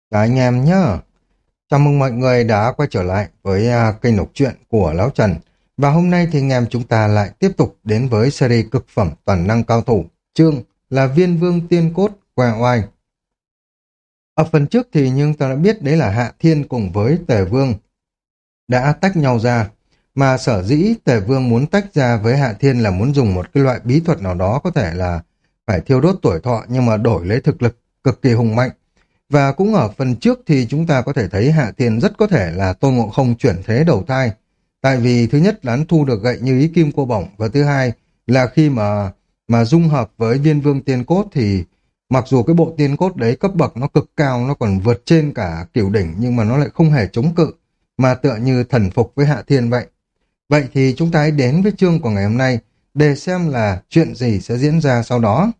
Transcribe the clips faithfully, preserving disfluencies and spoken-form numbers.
Cả anh em nhá. Chào mừng mọi người đã quay trở lại với à, kênh đọc truyện của Lão Trần. Và hôm nay thì anh em chúng ta lại tiếp tục đến với series cực phẩm toàn năng cao thủ. Chương là Viên Vương Tiên Cốt Què Oai. Ở phần trước thì nhưng ta đã biết đấy là Hạ Thiên cùng với Tề Vương đã tách nhau ra. Mà sở dĩ Tề Vương muốn tách ra với Hạ Thiên là muốn dùng một cái loại bí thuật nào đó, có thể là phải thiêu đốt tuổi thọ nhưng mà đổi lấy thực lực cực kỳ hùng mạnh. Và cũng ở phần trước thì chúng ta có thể thấy Hạ Thiên rất có thể là Tôn Ngộ Không chuyển thế đầu thai. Tại vì thứ nhất là hắn thu được gậy như ý kim cô bổng, và thứ hai là khi mà mà dung hợp với Viên Vương Tiên Cốt thì mặc dù cái bộ tiên cốt đấy cấp bậc nó cực cao, nó còn vượt trên cả cửu đỉnh, nhưng mà nó lại không hề chống cự, mà tựa như thần phục với Hạ Thiên vậy. Vậy thì chúng ta hãy đến với chương của ngày hôm nay để xem là chuyện gì sẽ diễn ra sau đó.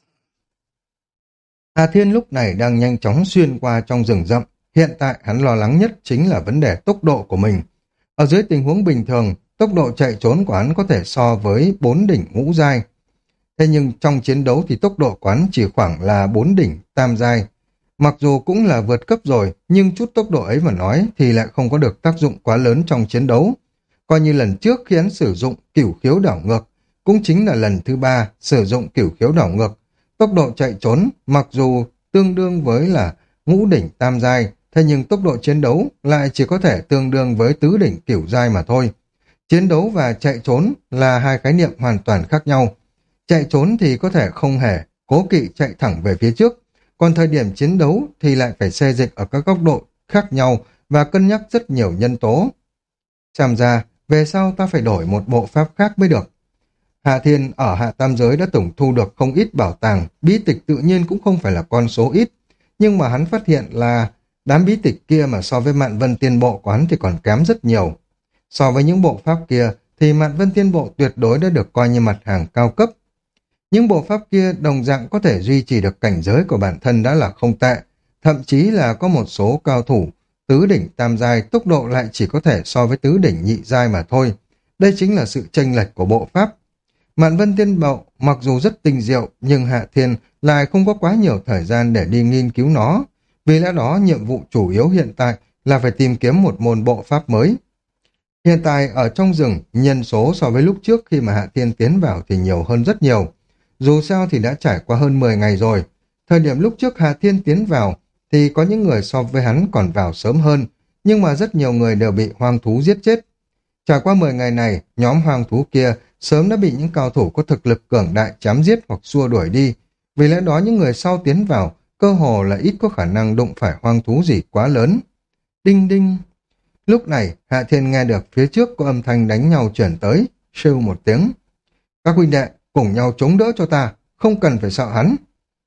Hà Thiên lúc này đang nhanh chóng xuyên qua trong rừng rậm. Hiện tại hắn lo lắng nhất chính là vấn đề tốc độ của mình. Ở dưới tình huống bình thường, tốc độ chạy trốn của hắn có thể so với bốn đỉnh ngũ giai. Thế nhưng trong chiến đấu thì tốc độ của hắn chỉ khoảng là bốn đỉnh tam giai. Mặc dù cũng là vượt cấp rồi, nhưng chút tốc độ ấy mà nói thì lại không có được tác dụng quá lớn trong chiến đấu. Coi như lần trước khi hắn sử dụng cửu khiếu đảo ngược, cũng chính là lần thứ ba sử dụng cửu khiếu đảo ngược. Tốc độ chạy trốn mặc dù tương đương với là ngũ đỉnh tam giai, thế nhưng tốc độ chiến đấu lại chỉ có thể tương đương với tứ đỉnh cửu giai mà thôi. Chiến đấu và chạy trốn là hai khái niệm hoàn toàn khác nhau. Chạy trốn thì có thể không hề cố kỵ chạy thẳng về phía trước, còn thời điểm chiến đấu thì lại phải xê dịch ở các góc độ khác nhau và cân nhắc rất nhiều nhân tố. Xem ra, về sau ta phải đổi một bộ pháp khác mới được. Hạ Thiên ở Hạ Tam Giới đã tổng thu được không ít bảo tàng, bí tịch tự nhiên cũng không phải là con số ít, nhưng mà hắn phát hiện là đám bí tịch kia mà so với Mạn Vân Tiên Bộ của hắn thì còn kém rất nhiều. So với những bộ pháp kia thì Mạn Vân Tiên Bộ tuyệt đối đã được coi như mặt hàng cao cấp. Những bộ pháp kia đồng dạng có thể duy trì được cảnh giới của bản thân đã là không tệ, thậm chí là có một số cao thủ tứ đỉnh tam giai tốc độ lại chỉ có thể so với tứ đỉnh nhị giai mà thôi. Đây chính là sự chênh lệch của bộ pháp. Mạn Vân Tiên Bộ mặc dù rất tinh diệu, nhưng Hạ Thiên lại không có quá nhiều thời gian để đi nghiên cứu nó. Vì lẽ đó nhiệm vụ chủ yếu hiện tại là phải tìm kiếm một môn bộ pháp mới. Hiện tại ở trong rừng, nhân số so với lúc trước khi mà Hạ Thiên tiến vào thì nhiều hơn rất nhiều. Dù sao thì đã trải qua hơn mười ngày rồi. Thời điểm lúc trước Hạ Thiên tiến vào thì có những người so với hắn còn vào sớm hơn, nhưng mà rất nhiều người đều bị hoang thú giết chết. Trải qua mười ngày này, nhóm hoang thú kia sớm đã bị những cao thủ có thực lực cường đại chém giết hoặc xua đuổi đi. Vì lẽ đó những người sau tiến vào cơ hồ là ít có khả năng đụng phải hoang thú gì quá lớn. Đinh đinh. Lúc này Hạ Thiên nghe được phía trước có âm thanh đánh nhau chuyển tới, sưu một tiếng. Các huynh đệ cùng nhau chống đỡ cho ta, không cần phải sợ hắn.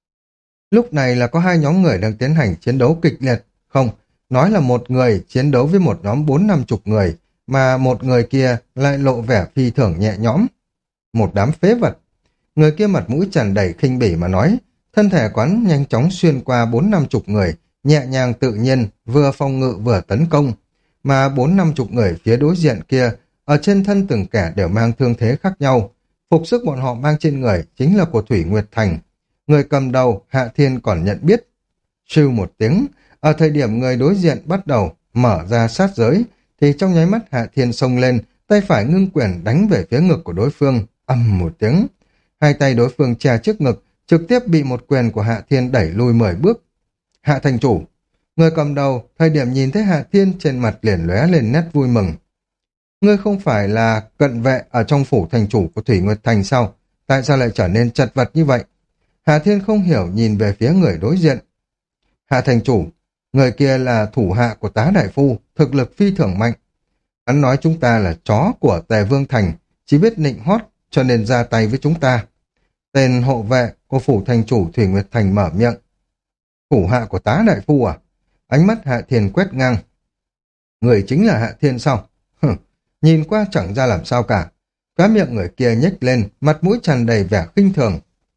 Lúc này là có hai nhóm người đang tiến hành chiến đấu kịch liệt. Không, nói là một người chiến đấu với một nhóm bốn năm chục người, mà một người kia lại lộ vẻ phi thường nhẹ nhõm. Một đám phế vật. Người kia mặt mũi tràn đầy khinh bỉ mà nói, thân thể quán nhanh chóng xuyên qua bốn năm chục người, nhẹ nhàng tự nhiên, vừa phòng ngự vừa tấn công. Mà bốn năm chục người phía đối diện kia, ở trên thân từng kẻ đều mang thương thế khác nhau. Phục sức bọn họ mang trên người chính là của Thủy Nguyệt Thành. Người cầm đầu, Hạ Thiên còn nhận biết. Sưu một tiếng, ở thời điểm người đối diện bắt đầu mở ra sát giới, thì trong nháy mắt Hạ Thiên xông lên, tay phải ngưng quyền đánh về phía ngực của đối phương, ầm một tiếng. Hai tay đối phương che trước ngực, trực tiếp bị một quyền của Hạ Thiên đẩy lui mười bước. Hạ thành chủ, người cầm đầu, thời điểm nhìn thấy Hạ Thiên trên mặt liền lóe lên nét vui mừng. Ngươi không phải là cận vệ ở trong phủ thành chủ của Thủy Nguyệt Thành sao? Tại sao lại trở nên chật vật như vậy? Hạ Thiên không hiểu nhìn về phía người đối diện. Hạ thành chủ, người kia là thủ hạ của tá đại phu, thực lực phi thường mạnh. Hắn nói chúng ta là chó của Tề Vương Thành, chỉ biết nịnh hót cho nên ra tay với chúng ta. Tên hộ vệ của phủ thành chủ Thủy Nguyệt Thành mở miệng. Thủ hạ của tá đại phu à? Ánh mắt Hạ Thiên quét ngang. Người chính là Hạ Thiên sao? Hừ, nhìn qua chẳng ra làm sao cả. Cá miệng người kia nhếch lên, mặt mũi tràn đầy vẻ khinh thường.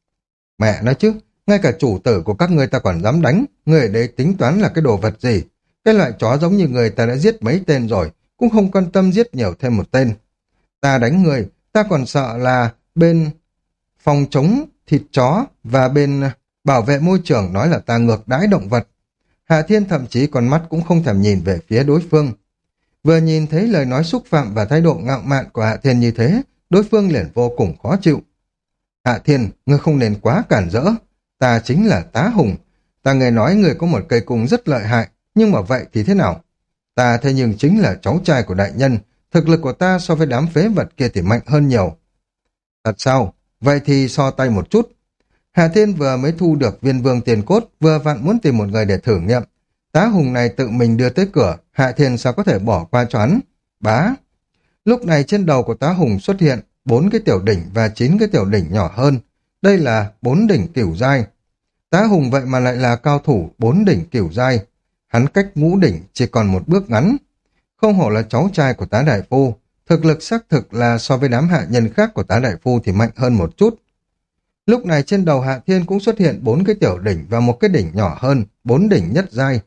Mẹ nói chứ, ngay cả chủ tử của các ngươi ta còn dám đánh, người ở đây tính toán là cái đồ vật gì? Cái loại chó giống như người ta đã giết mấy tên rồi, cũng không quan tâm giết nhiều thêm một tên. Ta đánh người, ta còn sợ là bên phòng chống thịt chó và bên bảo vệ môi trường nói là ta ngược đãi động vật. Hạ Thiên thậm chí con mắt cũng không thèm nhìn về phía đối phương. Vừa nhìn thấy lời nói xúc phạm và thái độ ngạo mạn của Hạ Thiên như thế, đối phương liền vô cùng khó chịu. Hạ Thiên, ngươi không nên quá cản rỡ. Ta chính là Tá Hùng. Ta nghe nói ngươi có một cây cung rất lợi hại, nhưng mà vậy thì thế nào? Ta thế nhưng chính là cháu trai của đại nhân, thực lực của ta so với đám phế vật kia thì mạnh hơn nhiều. Thật sao? Vậy thì so tay một chút. Hạ Thiên vừa mới thu được viên vương tiền cốt, vừa vặn muốn tìm một người để thử nghiệm. Tá Hùng này tự mình đưa tới cửa, Hạ Thiên sao có thể bỏ qua cho hắn? Bá! Lúc này trên đầu của Tá Hùng xuất hiện bốn cái tiểu đỉnh và chín cái tiểu đỉnh nhỏ hơn. Đây là bốn đỉnh cửu giai. Tá Hùng vậy mà lại là cao thủ bốn đỉnh cửu giai. Hắn cách ngũ đỉnh chỉ còn một bước ngắn. Không hổ là cháu trai của Tá Đại Phu, thực lực xác thực là so với đám hạ nhân khác của Tá Đại Phu thì mạnh hơn một chút. Lúc này trên đầu Hạ Thiên cũng xuất hiện bốn cái tiểu đỉnh và một cái đỉnh nhỏ hơn, bốn đỉnh nhất giai.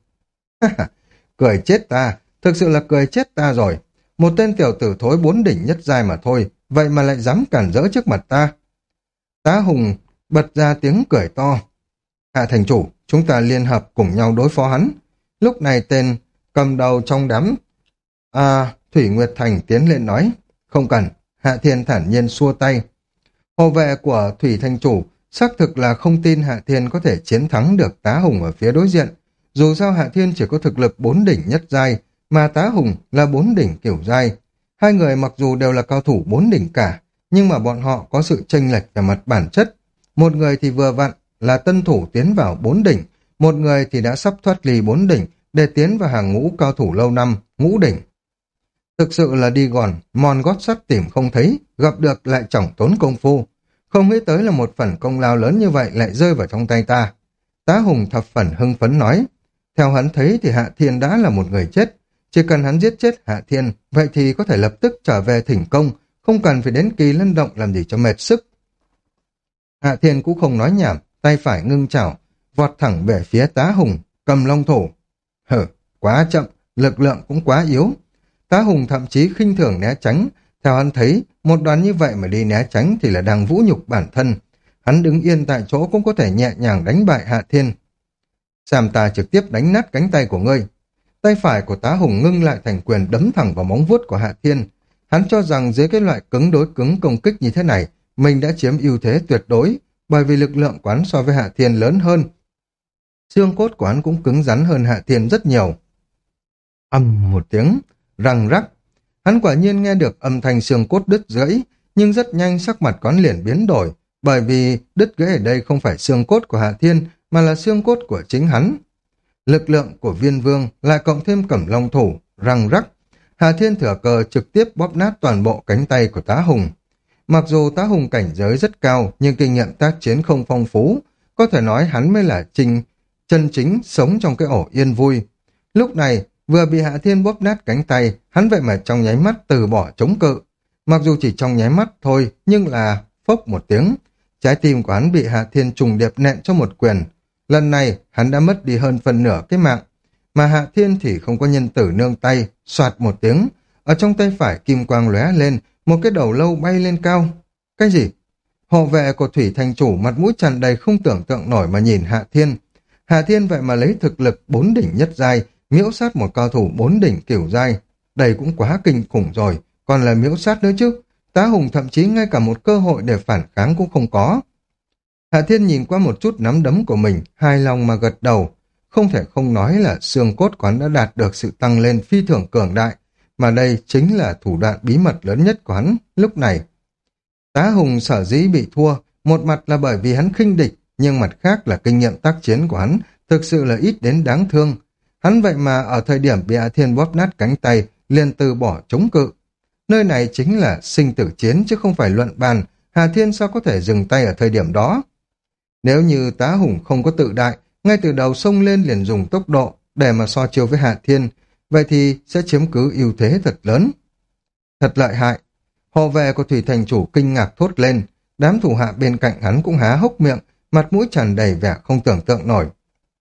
Cười chết ta, thực sự là cười chết ta rồi. Một tên tiểu tử thối bốn đỉnh nhất giai mà thôi, vậy mà lại dám cản rỡ trước mặt ta. Tá Hùng bật ra tiếng cười to. Hạ thành chủ, chúng ta liên hợp cùng nhau đối phó hắn. Lúc này tên cầm đầu trong đám à, Thủy Nguyệt Thành tiến lên nói. Không cần, Hạ Thiên thản nhiên xua tay. Hộ vệ của Thủy Thành chủ xác thực là không tin Hạ Thiên có thể chiến thắng được Tá Hùng ở phía đối diện. Dù sao Hạ Thiên chỉ có thực lực bốn đỉnh nhất giai, mà Tá Hùng là bốn đỉnh kiểu giai. Hai người mặc dù đều là cao thủ bốn đỉnh cả, nhưng mà bọn họ có sự chênh lệch về mặt bản chất. Một người thì vừa vặn là tân thủ tiến vào bốn đỉnh, một người thì đã sắp thoát ly bốn đỉnh để tiến vào hàng ngũ cao thủ lâu năm, ngũ đỉnh. Thực sự là đi gòn, mòn gót sắt tìm không thấy, gặp được lại chẳng tốn công phu. Không nghĩ tới là một phần công lao lớn như vậy lại rơi vào trong tay ta. Tá Hùng thập phần hưng phấn nói. Theo hắn thấy thì Hạ Thiên đã là một người chết. Chỉ cần hắn giết chết Hạ Thiên, vậy thì có thể lập tức trở về thỉnh công, không cần phải đến Kỳ Lân Động làm gì cho mệt sức. Hạ Thiên cũng không nói nhảm, tay phải ngưng chảo, vọt thẳng về phía Tá Hùng, cầm long thủ. Hử, quá chậm, lực lượng cũng quá yếu. Tá Hùng thậm chí khinh thường né tránh. Theo hắn thấy, một đoàn như vậy mà đi né tránh thì là đang vũ nhục bản thân. Hắn đứng yên tại chỗ cũng có thể nhẹ nhàng đánh bại Hạ Thiên. Xem ta trực tiếp đánh nát cánh tay của ngươi. Tay phải của Tá Hùng ngưng lại thành quyền đấm thẳng vào móng vuốt của Hạ Thiên. Hắn cho rằng dưới cái loại cứng đối cứng công kích như thế này, mình đã chiếm ưu thế tuyệt đối, bởi vì lực lượng của hắn so với Hạ Thiên lớn hơn. Xương cốt của hắn cũng cứng rắn hơn Hạ Thiên rất nhiều. Âm một tiếng, răng rắc. Hắn quả nhiên nghe được âm thanh xương cốt đứt gãy, nhưng rất nhanh sắc mặt của hắn liền biến đổi, bởi vì đứt gãy ở đây không phải xương cốt của Hạ Thiên, mà là xương cốt của chính hắn. Lực lượng của Viên Vương lại cộng thêm cẩm long thủ, răng rắc. Hạ Thiên thừa cờ trực tiếp bóp nát toàn bộ cánh tay của Tá Hùng. Mặc dù Tá Hùng cảnh giới rất cao, nhưng kinh nghiệm tác chiến không phong phú, có thể nói hắn mới là trình, chân chính sống trong cái ổ yên vui. Lúc này, vừa bị Hạ Thiên bóp nát cánh tay, hắn vậy mà trong nháy mắt từ bỏ chống cự. Mặc dù chỉ trong nháy mắt thôi, nhưng là phốc một tiếng. Trái tim của hắn bị Hạ Thiên trùng điệp nện cho một quyền. Lần này, hắn đã mất đi hơn phần nửa cái mạng. Mà Hạ Thiên thì không có nhân tử nương tay, soạt một tiếng. Ở trong tay phải kim quang lóe lên, một cái đầu lâu bay lên cao. Cái gì? Hộ vệ của Thủy Thành chủ mặt mũi tràn đầy không tưởng tượng nổi mà nhìn Hạ Thiên. Hạ Thiên vậy mà lấy thực lực bốn đỉnh nhất giai, miễu sát một cao thủ bốn đỉnh kiểu giai. Đây cũng quá kinh khủng rồi, còn là miễu sát nữa chứ. Tá Hùng thậm chí ngay cả một cơ hội để phản kháng cũng không có. Hạ Thiên nhìn qua một chút nắm đấm của mình, hài lòng mà gật đầu. Không thể không nói là xương cốt của hắn đã đạt được sự tăng lên phi thường cường đại, mà đây chính là thủ đoạn bí mật lớn nhất của hắn lúc này. Tá Hùng sở dĩ bị thua, một mặt là bởi vì hắn khinh địch, nhưng mặt khác là kinh nghiệm tác chiến của hắn thực sự là ít đến đáng thương. Hắn vậy mà ở thời điểm bị Hạ Thiên bóp nát cánh tay, liền từ bỏ chống cự. Nơi này chính là sinh tử chiến chứ không phải luận bàn, Hạ Thiên sao có thể dừng tay ở thời điểm đó. Nếu như Tá Hùng không có tự đại, ngay từ đầu xông lên liền dùng tốc độ để mà so chiêu với Hạ Thiên, vậy thì sẽ chiếm cứ ưu thế thật lớn. Thật lợi hại. Hộ vệ của Thủy Thành chủ kinh ngạc thốt lên, đám thủ hạ bên cạnh hắn cũng há hốc miệng, mặt mũi tràn đầy vẻ không tưởng tượng nổi.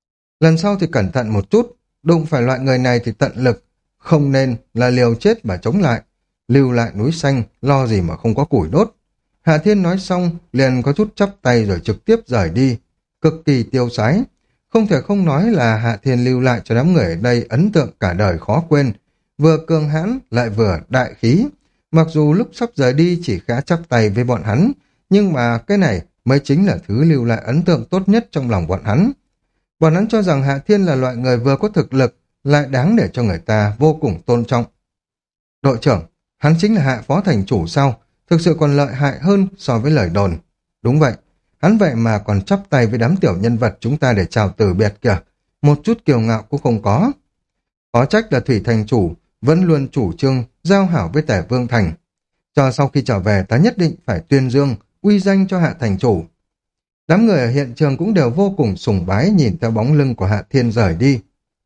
Lần sau thì cẩn thận một chút, đụng phải loại người này thì tận lực, không nên là liều chết mà chống lại, lưu lại núi xanh, lo gì mà không có củi đốt. Hạ Thiên nói xong, liền có chút chắp tay rồi trực tiếp rời đi, cực kỳ tiêu sái. Không thể không nói là Hạ Thiên lưu lại cho đám người ở đây ấn tượng cả đời khó quên, vừa cường hãn lại vừa đại khí. Mặc dù lúc sắp rời đi chỉ khẽ chắp tay với bọn hắn, nhưng mà cái này mới chính là thứ lưu lại ấn tượng tốt nhất trong lòng bọn hắn. Bọn hắn cho rằng Hạ Thiên là loại người vừa có thực lực, lại đáng để cho người ta vô cùng tôn trọng. Đội trưởng, hắn chính là Hạ phó thành chủ sao? Thực sự còn lợi hại hơn so với lời đồn. Đúng vậy, hắn vậy mà còn chắp tay với đám tiểu nhân vật chúng ta để chào từ biệt kìa. Một chút kiêu ngạo cũng không có. Khó trách là Thủy thành chủ vẫn luôn chủ trương giao hảo với Tể Vương Thành. Cho sau khi trở về ta nhất định phải tuyên dương, uy danh cho Hạ thành chủ. Đám người ở hiện trường cũng đều vô cùng sùng bái nhìn theo bóng lưng của Hạ Thiên rời đi.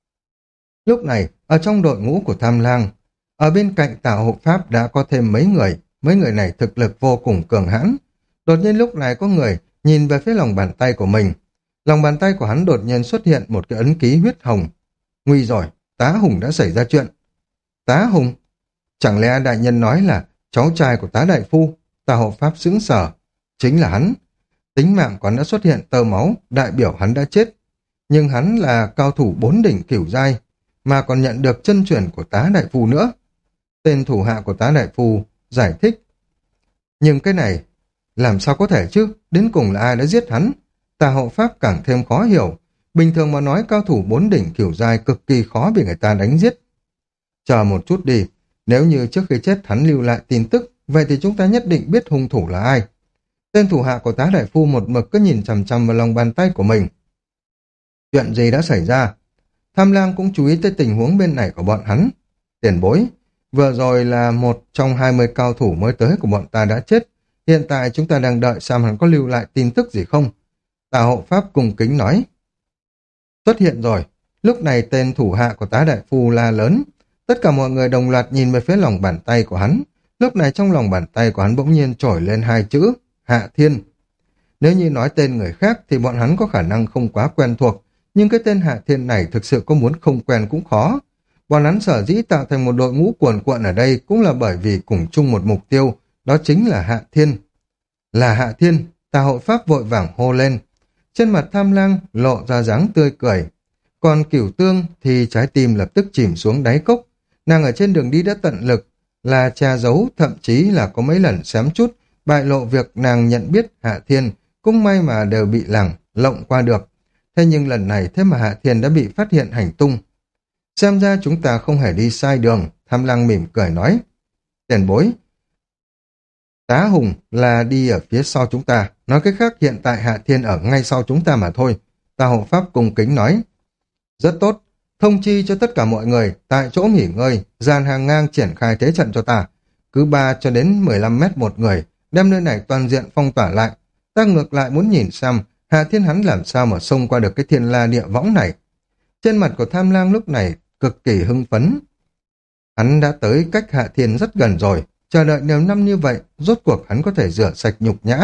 Lúc này, ở trong đội ngũ của Tham Lang, ở bên cạnh Tào Hộ Pháp đã có thêm mấy người, mấy người này thực lực vô cùng cường hãn. Đột nhiên lúc này có người nhìn về phía lòng bàn tay của mình. Lòng bàn tay của hắn đột nhiên xuất hiện một cái ấn ký huyết hồng. Nguy rồi, Tá Hùng đã xảy ra chuyện. Tá Hùng? Chẳng lẽ đại nhân nói là cháu trai của Tá Đại Phu? Tào Hộ Pháp sững sờ. Chính là hắn. Tính mạng của hắn đã xuất hiện tơ máu, đại biểu hắn đã chết. Nhưng hắn là cao thủ bốn đỉnh cửu giai, mà còn nhận được chân truyền của Tá Đại Phu nữa. Tên thủ hạ của Tá Đại Phu giải thích. Nhưng cái này, làm sao có thể chứ? Đến cùng là ai đã giết hắn? Tà Hộ Pháp càng thêm khó hiểu. Bình thường mà nói cao thủ bốn đỉnh cửu giai cực kỳ khó bị người ta đánh giết. Chờ một chút đi, nếu như trước khi chết hắn lưu lại tin tức, vậy thì chúng ta nhất định biết hung thủ là ai. Tên thủ hạ của Tá Đại Phu một mực cứ nhìn chằm chằm vào lòng bàn tay của mình. Chuyện gì đã xảy ra? Tham Lang cũng chú ý tới tình huống bên này của bọn hắn. Tiền bối, vừa rồi là một trong hai mươi cao thủ mới tới của bọn ta đã chết. Hiện tại chúng ta đang đợi xem hắn có lưu lại tin tức gì không. Tà Hộ Pháp cung kính nói. Xuất hiện rồi. Lúc này tên thủ hạ của Tá Đại Phu la lớn. Tất cả mọi người đồng loạt nhìn về phía lòng bàn tay của hắn. Lúc này trong lòng bàn tay của hắn bỗng nhiên trồi lên hai chữ Hạ Thiên. Nếu như nói tên người khác thì bọn hắn có khả năng không quá quen thuộc, nhưng cái tên Hạ Thiên này thực sự có muốn không quen cũng khó. Bọn hắn sở dĩ tạo thành một đội ngũ cuồn cuộn ở đây cũng là bởi vì cùng chung một mục tiêu, đó chính là Hạ Thiên. Là Hạ Thiên, Tà Hộ Pháp vội vàng hô lên. Trên mặt Tham Lang lộ ra dáng tươi cười. Còn Cửu Tương thì trái tim lập tức chìm xuống đáy cốc. Nàng ở trên đường đi đã tận lực là che giấu, thậm chí là có mấy lần xém chút bại lộ việc nàng nhận biết Hạ Thiên, cũng may mà đều bị làng lộng qua được. Thế nhưng lần này thế mà Hạ Thiên đã bị phát hiện hành tung. Xem ra chúng ta không hề đi sai đường, Tham Lang mỉm cười nói. Tiền bối, Tá Hùng là đi ở phía sau chúng ta, nói cách khác hiện tại Hạ Thiên ở ngay sau chúng ta mà thôi. Tà Hộ Pháp cung kính nói. Rất tốt, thông chi cho tất cả mọi người tại chỗ nghỉ ngơi, dàn hàng ngang triển khai thế trận cho ta. Cứ ba cho đến mười lăm mét một người, đem nơi này toàn diện phong tỏa lại. Ta ngược lại muốn nhìn xem Hạ Thiên hắn làm sao mà xông qua được cái thiên la địa võng này. Trên mặt của Tham Lang lúc này cực kỳ hưng phấn. Hắn đã tới cách Hạ Thiên rất gần rồi, chờ đợi nhiều năm như vậy, rốt cuộc hắn có thể rửa sạch nhục nhã.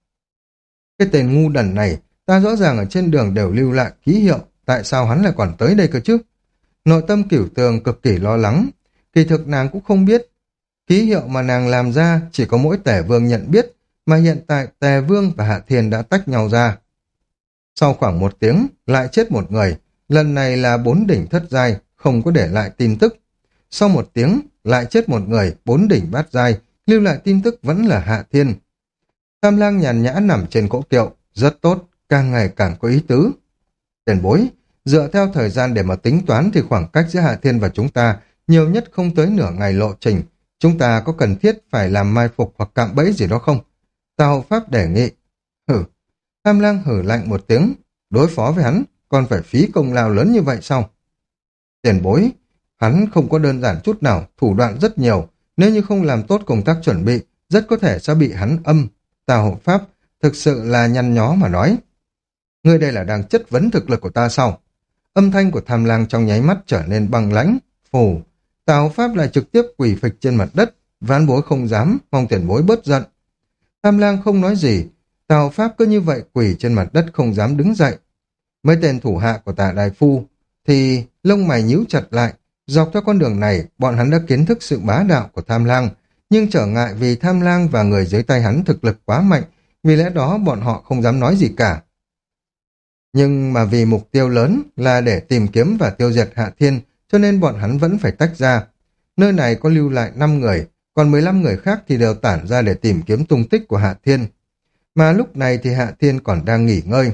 Cái tên ngu đần này, ta rõ ràng ở trên đường đều lưu lại ký hiệu, tại sao hắn lại còn tới đây cơ chứ? Nội tâm Cửu Tường cực kỳ lo lắng, kỳ thực nàng cũng không biết. Ký hiệu mà nàng làm ra chỉ có mỗi Tể Vương nhận biết, mà hiện tại Tề Vương và Hạ Thiên đã tách nhau ra. Sau khoảng một tiếng, lại chết một người, lần này là bốn đỉnh thất giai, không có để lại tin tức. Sau một tiếng, lại chết một người, bốn đỉnh bát giai, lưu lại tin tức vẫn là Hạ Thiên. Tham Lang nhàn nhã nằm trên cỗ kiệu, rất tốt, càng ngày càng có ý tứ. Tiền bối, dựa theo thời gian để mà tính toán thì khoảng cách giữa Hạ Thiên và chúng ta nhiều nhất không tới nửa ngày lộ trình. Chúng ta có cần thiết phải làm mai phục hoặc cạm bẫy gì đó không? Tà Hộ Pháp đề nghị. Hử. Tham Lang hử lạnh một tiếng. Đối phó với hắn, còn phải phí công lao lớn như vậy sao? Tiền bối, hắn không có đơn giản chút nào, thủ đoạn rất nhiều. Nếu như không làm tốt công tác chuẩn bị, rất có thể sẽ bị hắn âm. Tà Hộ Pháp thực sự là nhăn nhó mà nói. Ngươi đây là đang chất vấn thực lực của ta sao? Âm thanh của Tham Lang trong nháy mắt trở nên băng lãnh. Phù. Tà Hộ Pháp lại trực tiếp quỳ phịch trên mặt đất. Ván bối không dám, mong tiền bối bớt giận. Tham Lang không nói gì. Tà Hộ Pháp cứ như vậy quỳ trên mặt đất không dám đứng dậy. Mấy tên thủ hạ của Tà Đại Phu thì lông mày nhíu chặt lại. Dọc theo con đường này, bọn hắn đã kiến thức sự bá đạo của Tham Lang, nhưng trở ngại vì Tham Lang và người dưới tay hắn thực lực quá mạnh, vì lẽ đó bọn họ không dám nói gì cả. Nhưng mà vì mục tiêu lớn là để tìm kiếm và tiêu diệt Hạ Thiên, cho nên bọn hắn vẫn phải tách ra. Nơi này có lưu lại năm người, còn mười lăm người khác thì đều tản ra để tìm kiếm tung tích của Hạ Thiên. Mà lúc này thì Hạ Thiên còn đang nghỉ ngơi.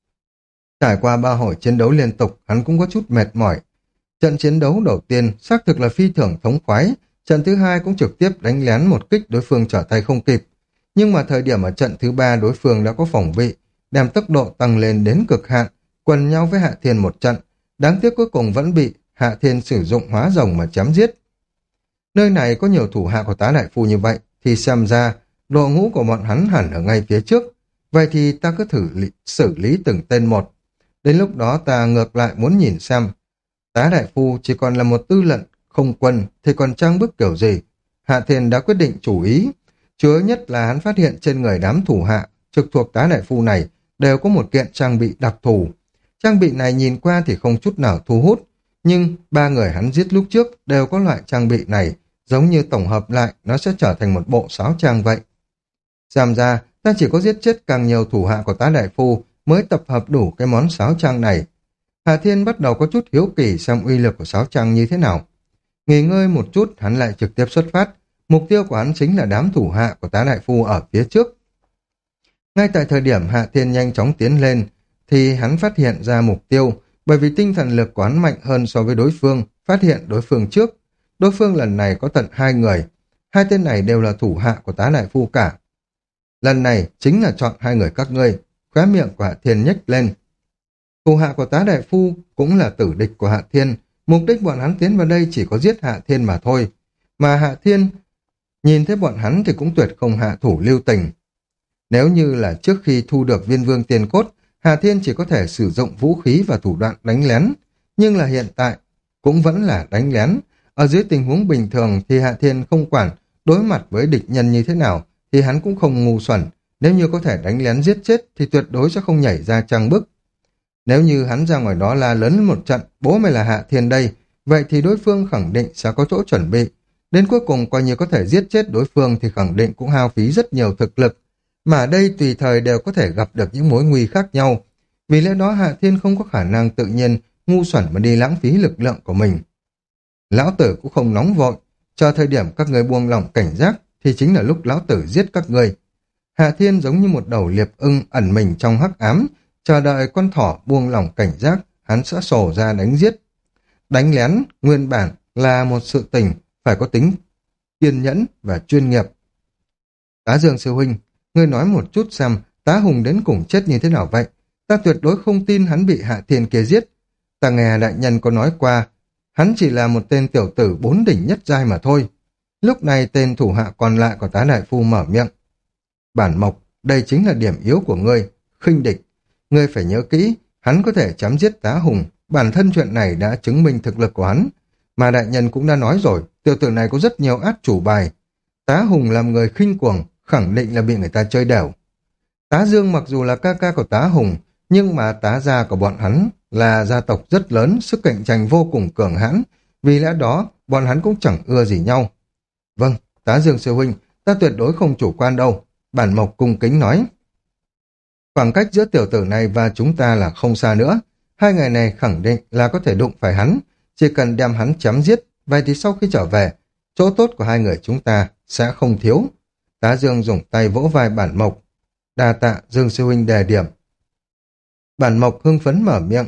Trải qua ba hồi chiến đấu liên tục, hắn cũng có chút mệt mỏi. Trận chiến đấu đầu tiên xác thực là phi thường thống khoái, trận thứ hai cũng trực tiếp đánh lén một kích đối phương trở tay không kịp. Nhưng mà thời điểm ở trận thứ ba đối phương đã có phòng bị, đem tốc độ tăng lên đến cực hạn, quần nhau với Hạ Thiên một trận. Đáng tiếc cuối cùng vẫn bị Hạ Thiên sử dụng hóa rồng mà chém giết. Nơi này có nhiều thủ hạ của tá đại phu như vậy, thì xem ra đội ngũ của bọn hắn hẳn ở ngay phía trước. Vậy thì ta cứ thử lý, xử lý từng tên một. Đến lúc đó ta ngược lại muốn nhìn xem tá đại phu chỉ còn là một tư lệnh không quân thì còn trang bức kiểu gì. Hạ Thiên đã quyết định chủ ý. Chứa nhất là hắn phát hiện trên người đám thủ hạ trực thuộc tá đại phu này đều có một kiện trang bị đặc thù. Trang bị này nhìn qua thì không chút nào thu hút, nhưng ba người hắn giết lúc trước đều có loại trang bị này, giống như tổng hợp lại nó sẽ trở thành một bộ sáo trang vậy. Xem ra ta chỉ có giết chết càng nhiều thủ hạ của tá đại phu mới tập hợp đủ cái món sáo trang này. Hà Thiên bắt đầu có chút hiếu kỳ xem uy lực của sáo trang như thế nào. Nghỉ ngơi một chút, hắn lại trực tiếp xuất phát. Mục tiêu của hắn chính là đám thủ hạ của tá đại phu ở phía trước. Ngay tại thời điểm Hạ Thiên nhanh chóng tiến lên, thì hắn phát hiện ra mục tiêu, bởi vì tinh thần lực của hắn mạnh hơn so với đối phương, phát hiện đối phương trước. Đối phương lần này có tận hai người. Hai tên này đều là thủ hạ của tá đại phu cả. Lần này chính là chọn hai người các ngươi. Khóe miệng của Hạ Thiên nhếch lên. Thủ hạ của tá đại phu cũng là tử địch của Hạ Thiên. Mục đích bọn hắn tiến vào đây chỉ có giết Hạ Thiên mà thôi. Mà Hạ Thiên nhìn thấy bọn hắn thì cũng tuyệt không hạ thủ lưu tình. Nếu như là trước khi thu được viên vương tiền cốt, Hạ Thiên chỉ có thể sử dụng vũ khí và thủ đoạn đánh lén. Nhưng là hiện tại cũng vẫn là đánh lén. Ở dưới tình huống bình thường thì Hạ Thiên không quản đối mặt với địch nhân như thế nào thì hắn cũng không ngu xuẩn. Nếu như có thể đánh lén giết chết thì tuyệt đối sẽ không nhảy ra trang bức. Nếu như hắn ra ngoài đó la lớn một trận, bố mày là Hạ Thiên đây, vậy thì đối phương khẳng định sẽ có chỗ chuẩn bị. Đến cuối cùng coi như có thể giết chết đối phương thì khẳng định cũng hao phí rất nhiều thực lực. Mà ở đây tùy thời đều có thể gặp được những mối nguy khác nhau. Vì lẽ đó Hạ Thiên không có khả năng tự nhiên ngu xuẩn mà đi lãng phí lực lượng của mình. Lão tử cũng không nóng vội, chờ thời điểm các người buông lỏng cảnh giác thì chính là lúc lão tử giết các người. Hạ Thiên giống như một đầu liệp ưng ẩn mình trong hắc ám, chờ đợi con thỏ buông lỏng cảnh giác, hắn sẽ sổ ra đánh giết. Đánh lén nguyên bản là một sự tình phải có tính kiên nhẫn và chuyên nghiệp. Tá Dương sư huynh, ngươi nói một chút xem Tá Hùng đến cùng chết như thế nào vậy? Ta tuyệt đối không tin hắn bị Hạ Thiên kia giết. Ta nghe đại nhân có nói qua, hắn chỉ là một tên tiểu tử bốn đỉnh nhất giai mà thôi. Lúc này tên thủ hạ còn lại của Tá đại phu mở miệng. Bản Mộc, đây chính là điểm yếu của ngươi, khinh địch. Ngươi phải nhớ kỹ, hắn có thể chém giết Tá Hùng, bản thân chuyện này đã chứng minh thực lực của hắn. Mà đại nhân cũng đã nói rồi, tiểu tử này có rất nhiều át chủ bài. Tá Hùng làm người khinh cuồng, khẳng định là bị người ta chơi đẻo. Tá Dương mặc dù là ca ca của Tá Hùng, nhưng mà Tá gia của bọn hắn là gia tộc rất lớn, sức cạnh tranh vô cùng cường hãn, vì lẽ đó bọn hắn cũng chẳng ưa gì nhau. Vâng, Tá Dương sư huynh, ta tuyệt đối không chủ quan đâu, Bản Mộc cung kính nói. Khoảng cách giữa tiểu tử này và chúng ta là không xa nữa, hai ngày này khẳng định là có thể đụng phải hắn, chỉ cần đem hắn chém giết, vậy thì sau khi trở về, chỗ tốt của hai người chúng ta sẽ không thiếu. Tá Dương dùng tay vỗ vai Bản Mộc. Đa tạ Dương sư huynh đề điểm. Bản Mộc hưng phấn mở miệng.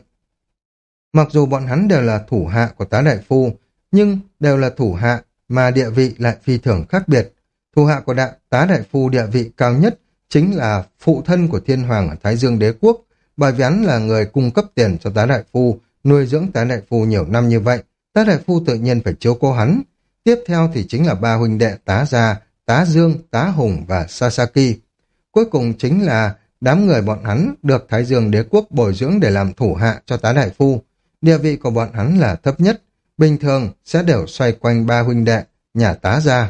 Mặc dù bọn hắn đều là thủ hạ của Tá đại phu, nhưng đều là thủ hạ mà địa vị lại phi thường khác biệt. Thủ hạ của đại, Tá đại phu địa vị cao nhất chính là phụ thân của thiên hoàng ở Thái Dương đế quốc, bởi vì hắn là người cung cấp tiền cho Tá đại phu, nuôi dưỡng Tá đại phu nhiều năm như vậy, Tá đại phu tự nhiên phải chiếu cố hắn. Tiếp theo thì chính là ba huynh đệ Tá gia, Tá Dương, Tá Hùng và Sasaki. Cuối cùng chính là đám người bọn hắn được Thái Dương đế quốc bồi dưỡng để làm thủ hạ cho Tá đại phu. Địa vị của bọn hắn là thấp nhất, bình thường sẽ đều xoay quanh ba huynh đệ, nhà Tá gia.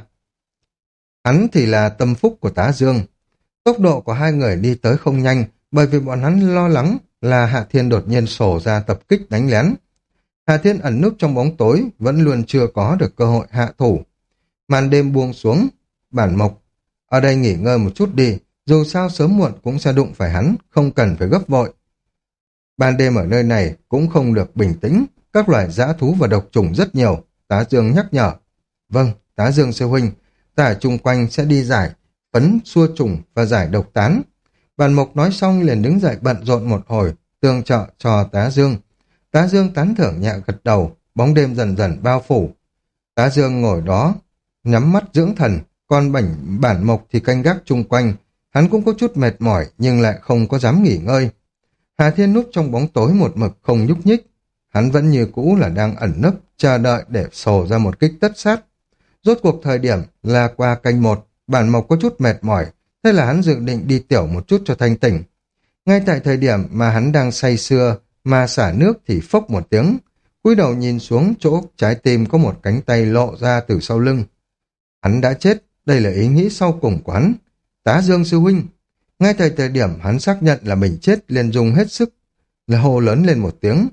Hắn thì là tâm phúc của Tá Dương. Tốc độ của hai người đi tới không nhanh, bởi vì bọn hắn lo lắng là Hạ Thiên đột nhiên sổ ra tập kích đánh lén. Hạ Thiên ẩn núp trong bóng tối, vẫn luôn chưa có được cơ hội hạ thủ. Màn đêm buông xuống, Bản Mộc, ở đây nghỉ ngơi một chút đi, dù sao sớm muộn cũng sẽ đụng phải hắn, không cần phải gấp vội. Ban đêm ở nơi này cũng không được bình tĩnh, các loài dã thú và độc trùng rất nhiều, Tá Dương nhắc nhở. Vâng, Tá Dương sư huynh, ta ở chung quanh sẽ đi giải phấn xua trùng và giải độc tán. Bản Mộc nói xong liền đứng dậy bận rộn một hồi, tương trợ cho Tá Dương. Tá Dương tán thưởng nhẹ gật đầu, bóng đêm dần dần bao phủ. Tá Dương ngồi đó, nhắm mắt dưỡng thần, còn bảnh Bản Mộc thì canh gác chung quanh. Hắn cũng có chút mệt mỏi nhưng lại không có dám nghỉ ngơi. Hà Thiên núp trong bóng tối một mực không nhúc nhích. Hắn vẫn như cũ là đang ẩn nấp, chờ đợi để sổ ra một kích tất sát. Rốt cuộc thời điểm là qua canh một, Bản Mộc có chút mệt mỏi, thế là hắn dự định đi tiểu một chút cho thanh tỉnh. Ngay tại thời điểm mà hắn đang say sưa, mà xả nước thì phốc một tiếng. Cúi đầu nhìn xuống chỗ trái tim có một cánh tay lộ ra từ sau lưng. Hắn đã chết, đây là ý nghĩ sau cùng của hắn. Tá Dương sư huynh. Ngay tại thời điểm hắn xác nhận là mình chết, liền dùng hết sức là hô lớn lên một tiếng.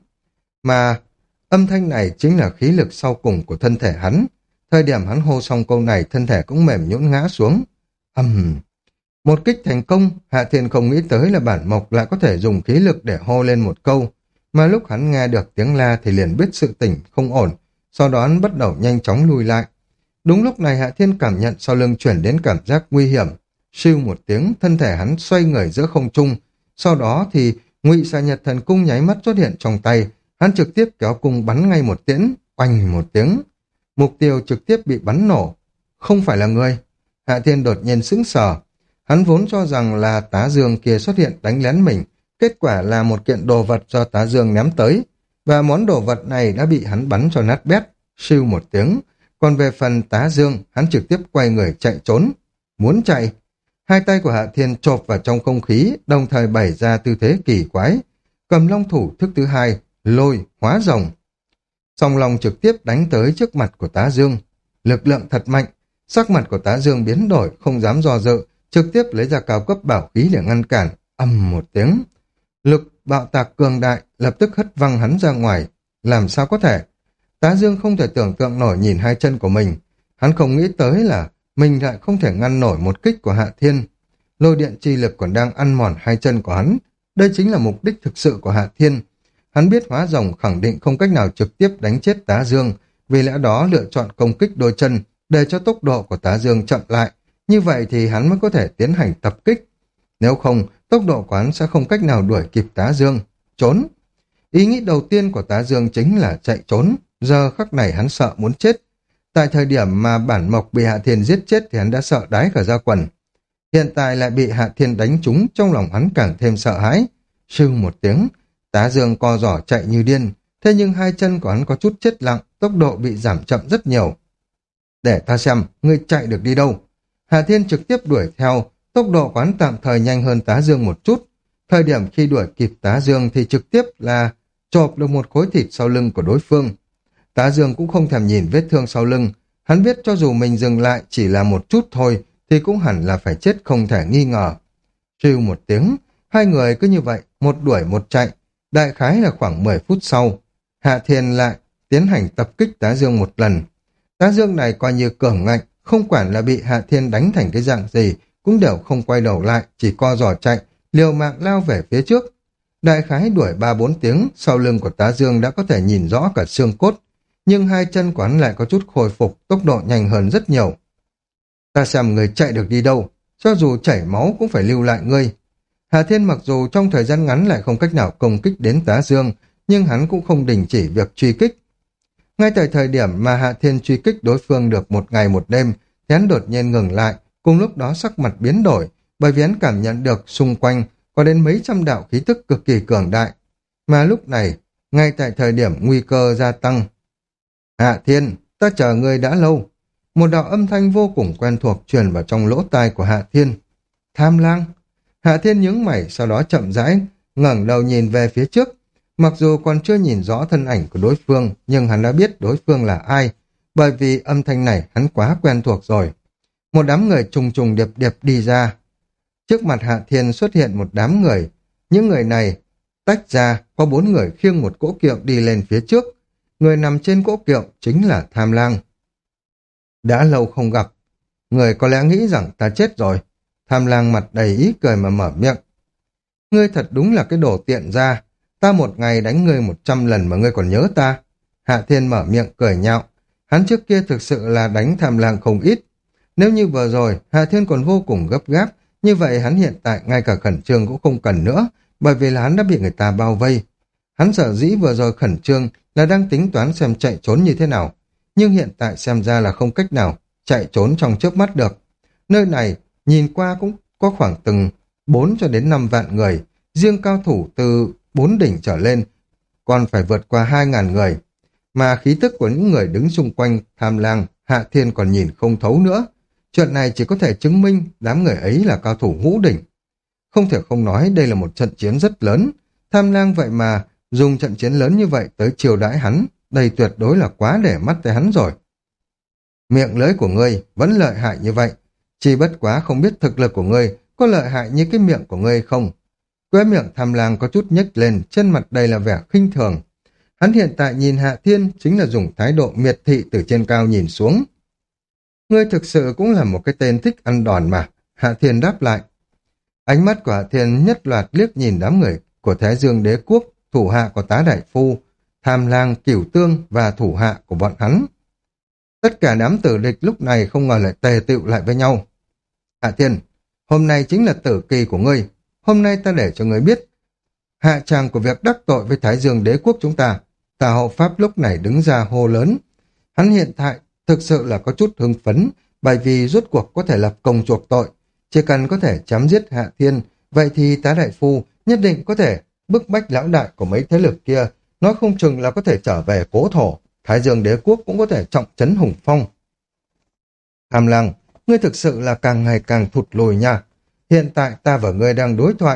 Mà âm thanh này chính là khí lực sau cùng của thân thể hắn. Thời điểm hắn hô xong câu này, thân thể cũng mềm nhũn ngã xuống. Ầm. Uhm. Một kích thành công, Hạ Thiên không nghĩ tới là Bản Mộc lại có thể dùng khí lực để hô lên một câu. Mà lúc hắn nghe được tiếng la thì liền biết sự tỉnh không ổn, sau đó hắn bắt đầu nhanh chóng lùi lại. Đúng lúc này Hạ Thiên cảm nhận sau lưng chuyển đến cảm giác nguy hiểm. Siêu một tiếng, thân thể hắn xoay người giữa không trung. Sau đó thì Ngụy Xà Nhật Thần Cung nháy mắt xuất hiện trong tay. Hắn trực tiếp kéo cung bắn ngay một tiễn, oanh một tiếng. Mục tiêu trực tiếp bị bắn nổ. Không phải là người. Hạ Thiên đột nhiên sững sờ. Hắn vốn cho rằng là Tá Dương kia xuất hiện đánh lén mình. Kết quả là một kiện đồ vật do Tá Dương ném tới. Và món đồ vật này đã bị hắn bắn cho nát bét. Siêu một tiếng. Còn về phần Tá Dương, hắn trực tiếp quay người chạy trốn. Muốn chạy. Hai tay của Hạ Thiên chộp vào trong không khí, đồng thời bày ra tư thế kỳ quái. Cầm long thủ thức thứ hai, lôi, hóa rồng. Song long trực tiếp đánh tới trước mặt của Tá Dương. Lực lượng thật mạnh. Sắc mặt của Tá Dương biến đổi, không dám do dự, trực tiếp lấy ra cao cấp bảo khí để ngăn cản. Ầm một tiếng. Lực bạo tạc cường đại, lập tức hất văng hắn ra ngoài. Làm sao có thể? Tá Dương không thể tưởng tượng nổi nhìn hai chân của mình. Hắn không nghĩ tới là mình lại không thể ngăn nổi một kích của Hạ Thiên. Lôi điện chi lực còn đang ăn mòn hai chân của hắn. Đây chính là mục đích thực sự của Hạ Thiên. Hắn biết hóa rồng khẳng định không cách nào trực tiếp đánh chết Tá Dương, vì lẽ đó lựa chọn công kích đôi chân để cho tốc độ của Tá Dương chậm lại. Như vậy thì hắn mới có thể tiến hành tập kích. Nếu không, tốc độ của hắn sẽ không cách nào đuổi kịp Tá Dương. Trốn. Ý nghĩ đầu tiên của Tá Dương chính là chạy trốn. Giờ khắc này hắn sợ muốn chết. Tại thời điểm mà Bản Mộc bị Hạ Thiên giết chết thì hắn đã sợ đái cả da quần. Hiện tại lại bị Hạ Thiên đánh trúng, trong lòng hắn càng thêm sợ hãi. Sưu một tiếng, Tá Dương co giỏ chạy như điên, thế nhưng hai chân của hắn có chút chết lặng, tốc độ bị giảm chậm rất nhiều. Để ta xem, ngươi chạy được đi đâu. Hạ Thiên trực tiếp đuổi theo, tốc độ của hắn tạm thời nhanh hơn Tá Dương một chút. Thời điểm khi đuổi kịp Tá Dương thì trực tiếp là chộp được một khối thịt sau lưng của đối phương. Tá Dương cũng không thèm nhìn vết thương sau lưng, hắn biết cho dù mình dừng lại chỉ là một chút thôi thì cũng hẳn là phải chết không thể nghi ngờ. Trừ một tiếng, hai người cứ như vậy, một đuổi một chạy, đại khái là khoảng mười phút sau. Hạ Thiên lại tiến hành tập kích Tá Dương một lần. Tá Dương này coi như cường ngạnh, không quản là bị Hạ Thiên đánh thành cái dạng gì, cũng đều không quay đầu lại, chỉ co giò chạy, liều mạng lao về phía trước. Đại khái đuổi ba bốn tiếng, sau lưng của Tá Dương đã có thể nhìn rõ cả xương cốt, nhưng hai chân của hắn lại có chút khôi phục, tốc độ nhanh hơn rất nhiều. Ta xem người chạy được đi đâu, cho dù chảy máu cũng phải lưu lại ngươi. Hà Thiên mặc dù trong thời gian ngắn lại không cách nào công kích đến Tá Dương, nhưng hắn cũng không đình chỉ việc truy kích. Ngay tại thời điểm mà Hạ Thiên truy kích đối phương được một ngày một đêm, thì hắn đột nhiên ngừng lại, cùng lúc đó sắc mặt biến đổi, bởi vì hắn cảm nhận được xung quanh có đến mấy trăm đạo khí tức cực kỳ cường đại. Mà lúc này, ngay tại thời điểm nguy cơ gia tăng, Hạ Thiên, ta chờ ngươi đã lâu. Một đạo âm thanh vô cùng quen thuộc truyền vào trong lỗ tai của Hạ Thiên. Tham lang. Hạ Thiên nhướng mày, sau đó chậm rãi ngẩng đầu nhìn về phía trước. Mặc dù còn chưa nhìn rõ thân ảnh của đối phương, nhưng hắn đã biết đối phương là ai, bởi vì âm thanh này hắn quá quen thuộc rồi. Một đám người trùng trùng điệp điệp đi ra. Trước mặt Hạ Thiên xuất hiện một đám người. Những người này tách ra, có bốn người khiêng một cỗ kiệu đi lên phía trước. Người nằm trên cỗ kiệu chính là Tham Lang. Đã lâu không gặp, người có lẽ nghĩ rằng ta chết rồi. Tham Lang mặt đầy ý cười mà mở miệng. Ngươi thật đúng là cái đồ tiện ra. Ta một ngày đánh ngươi một trăm lần mà ngươi còn nhớ ta. Hạ Thiên mở miệng cười nhạo. Hắn trước kia thực sự là đánh Tham Lang không ít. Nếu như vừa rồi Hạ Thiên còn vô cùng gấp gáp, như vậy hắn hiện tại ngay cả khẩn trương cũng không cần nữa, bởi vì là hắn đã bị người ta bao vây. Hắn sở dĩ vừa rồi khẩn trương là đang tính toán xem chạy trốn như thế nào, nhưng hiện tại xem ra là không cách nào chạy trốn trong chớp mắt được. Nơi này nhìn qua cũng có khoảng từng bốn cho đến năm vạn người, riêng cao thủ từ bốn đỉnh trở lên còn phải vượt qua hai ngàn người, mà khí tức của những người đứng xung quanh Tham Lang, Hạ Thiên còn nhìn không thấu nữa. Chuyện này chỉ có thể chứng minh đám người ấy là cao thủ ngũ đỉnh. Không thể không nói đây là một trận chiến rất lớn. Tham Lang vậy mà dùng trận chiến lớn như vậy tới chiều đãi hắn, đây tuyệt đối là quá để mắt tới hắn rồi. Miệng lưỡi của ngươi vẫn lợi hại như vậy, chỉ bất quá không biết thực lực của ngươi có lợi hại như cái miệng của ngươi không. Khóe miệng Tham Lang có chút nhếch lên, trên mặt đầy là vẻ khinh thường. Hắn hiện tại nhìn Hạ Thiên chính là dùng thái độ miệt thị từ trên cao nhìn xuống. Ngươi thực sự cũng là một cái tên thích ăn đòn mà, Hạ Thiên đáp lại. Ánh mắt của Hạ Thiên nhất loạt liếc nhìn đám người của Thái Dương Đế Quốc, thủ hạ của Tá Đại Phu, Tham Lang, Cửu Tương và thủ hạ của bọn hắn. Tất cả đám tử địch lúc này không ngờ lại tề tựu lại với nhau. Hạ Thiên, hôm nay chính là tử kỳ của ngươi. Hôm nay ta để cho ngươi biết hạ tràng của việc đắc tội với Thái Dương Đế Quốc chúng ta. Tà hộ pháp lúc này đứng ra hô lớn. Hắn hiện tại thực sự là có chút hưng phấn, bởi vì rốt cuộc có thể lập công chuộc tội. Chỉ cần có thể chém giết Hạ Thiên, vậy thì Tá Đại Phu nhất định có thể bức bách lão đại của mấy thế lực kia, nói không chừng là có thể trở về cố thổ. Thái Dương Đế Quốc cũng có thể trọng trấn hùng phong. Tham Lang, ngươi thực sự là càng ngày càng thụt lùi nha. Hiện tại ta và ngươi đang đối thoại.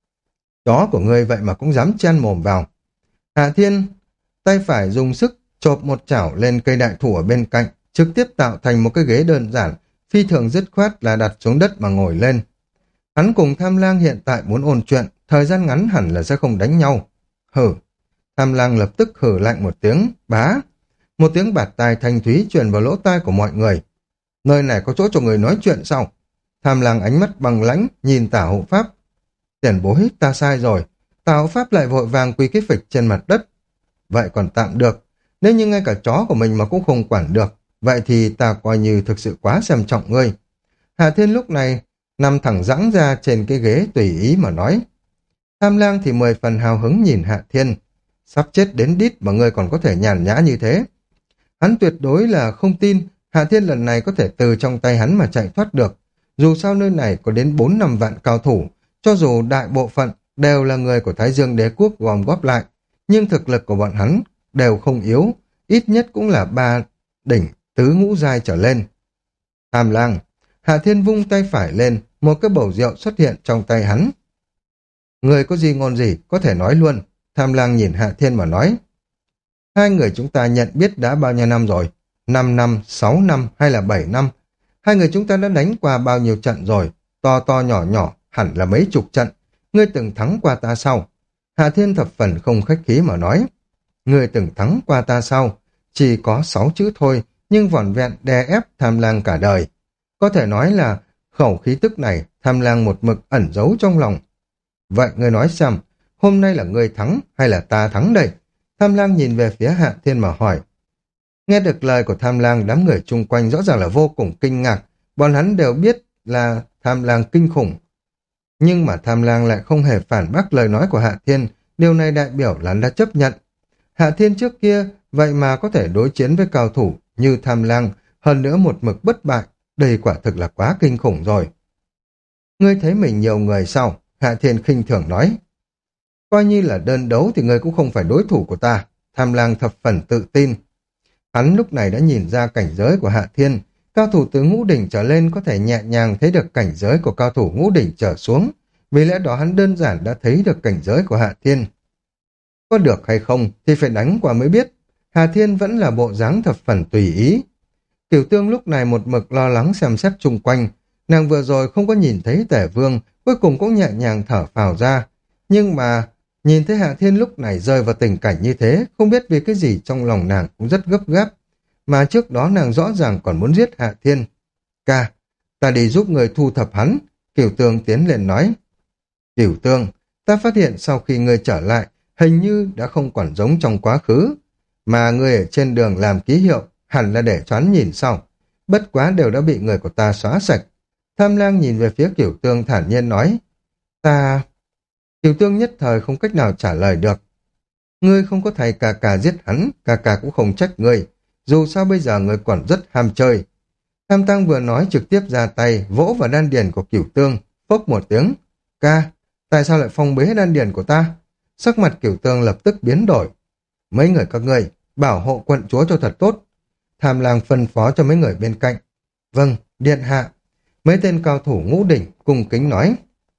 Chó của ngươi vậy mà cũng dám chen mồm vào. Hạ Thiên tay phải dùng sức chộp một chảo lên cây đại thụ ở bên cạnh, trực tiếp tạo thành một cái ghế đơn giản, phi thường dứt khoát là đặt xuống đất mà ngồi lên. Hắn cùng Tham Lang hiện tại muốn ôn chuyện, thời gian ngắn hẳn là sẽ không đánh nhau. Hử! Tham Lang lập tức hử lạnh một tiếng, bá. Một tiếng bạt tai thanh thúy truyền vào lỗ tai của mọi người. Nơi này có chỗ cho người nói chuyện sao? Tham Lang ánh mắt bằng lãnh, nhìn Tả Hộ Pháp. Tiền bối, ta sai rồi. Tả Hộ Pháp lại vội vàng quỳ cái phịch trên mặt đất. Vậy còn tạm được. Nếu như ngay cả chó của mình mà cũng không quản được, vậy thì ta coi như thực sự quá xem trọng ngươi. Hà Thiên lúc này nằm thẳng dãng ra trên cái ghế tùy ý mà nói. Tham Lang thì mười phần hào hứng nhìn Hạ Thiên. Sắp chết đến đít mà ngươi còn có thể nhàn nhã như thế. Hắn tuyệt đối là không tin Hạ Thiên lần này có thể từ trong tay hắn mà chạy thoát được. Dù sao nơi này có đến bốn năm vạn cao thủ, cho dù đại bộ phận đều là người của Thái Dương Đế Quốc gom góp lại, nhưng thực lực của bọn hắn đều không yếu, ít nhất cũng là ba đỉnh tứ ngũ giai trở lên. Tham Lang, Hạ Thiên vung tay phải lên, một cái bầu rượu xuất hiện trong tay hắn. Người có gì ngôn gì, có thể nói luôn. Tham Lang nhìn Hạ Thiên mà nói. Hai người chúng ta nhận biết đã bao nhiêu năm rồi? Năm năm, sáu năm hay là bảy năm? Hai người chúng ta đã đánh qua bao nhiêu trận rồi? To to nhỏ nhỏ, hẳn là mấy chục trận. Ngươi từng thắng qua ta sao? Hạ Thiên thập phần không khách khí mà nói. Ngươi từng thắng qua ta sao? Chỉ có sáu chữ thôi, nhưng vỏn vẹn đè ép Tham Lang cả đời. Có thể nói là khẩu khí tức này Tham Lang một mực ẩn giấu trong lòng. Vậy ngươi nói xem, hôm nay là ngươi thắng hay là ta thắng đây? Tham Lang nhìn về phía Hạ Thiên mà hỏi. Nghe được lời của Tham Lang, đám người chung quanh rõ ràng là vô cùng kinh ngạc. Bọn hắn đều biết là Tham Lang kinh khủng. Nhưng mà Tham Lang lại không hề phản bác lời nói của Hạ Thiên. Điều này đại biểu là hắn đã chấp nhận. Hạ Thiên trước kia vậy mà có thể đối chiến với cao thủ như Tham Lang, hơn nữa một mực bất bại. Đây quả thực là quá kinh khủng rồi. Ngươi thấy mình nhiều người sao? Hạ Thiên khinh thường nói. Coi như là đơn đấu thì ngươi cũng không phải đối thủ của ta. Tham Lang thập phần tự tin. Hắn lúc này đã nhìn ra cảnh giới của Hạ Thiên. Cao thủ từ ngũ đỉnh trở lên có thể nhẹ nhàng thấy được cảnh giới của cao thủ ngũ đỉnh trở xuống. Vì lẽ đó hắn đơn giản đã thấy được cảnh giới của Hạ Thiên. Có được hay không thì phải đánh qua mới biết. Hạ Thiên vẫn là bộ dáng thập phần tùy ý. Cửu Tương lúc này một mực lo lắng xem xét chung quanh. Nàng vừa rồi không có nhìn thấy Tể Vương, cuối cùng cũng nhẹ nhàng thở phào ra. Nhưng mà nhìn thấy Hạ Thiên lúc này rơi vào tình cảnh như thế, không biết vì cái gì trong lòng nàng cũng rất gấp gáp. Mà trước đó nàng rõ ràng còn muốn giết Hạ Thiên. Ca, ta đi giúp người thu thập hắn. Cửu Tương tiến lên nói. Cửu Tương, ta phát hiện sau khi ngươi trở lại, hình như đã không còn giống trong quá khứ. Mà người ở trên đường làm ký hiệu, hẳn là để cho hắn nhìn sau. Bất quá đều đã bị người của ta xóa sạch. Tham Lang nhìn về phía Cửu Tương thản nhiên nói, ta... Cửu Tương nhất thời không cách nào trả lời được. Ngươi không có thầy cà cà giết hắn, cà cà cũng không trách ngươi. Dù sao bây giờ ngươi còn rất ham chơi. Tham Tăng vừa nói trực tiếp ra tay, vỗ vào đan điền của Cửu Tương, phốc một tiếng. Ca, tại sao lại phong bế đan điền của ta? Sắc mặt Cửu Tương lập tức biến đổi. Mấy người các ngươi, bảo hộ quận chúa cho thật tốt. Tham Lang phân phó cho mấy người bên cạnh. Vâng, điện hạ. Mấy tên cao thủ ngũ đỉnh cung kính nói.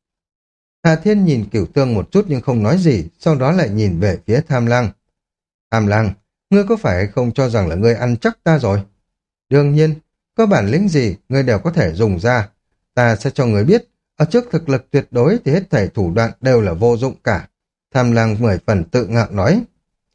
Hạ Thiên nhìn Cửu Tương một chút nhưng không nói gì, sau đó lại nhìn về phía Tham Lang. Tham Lang, ngươi có phải không cho rằng là ngươi ăn chắc ta rồi? Đương nhiên, có bản lĩnh gì ngươi đều có thể dùng ra. Ta sẽ cho ngươi biết, ở trước thực lực tuyệt đối thì hết thảy thủ đoạn đều là vô dụng cả. Tham Lang mười phần tự ngạo nói.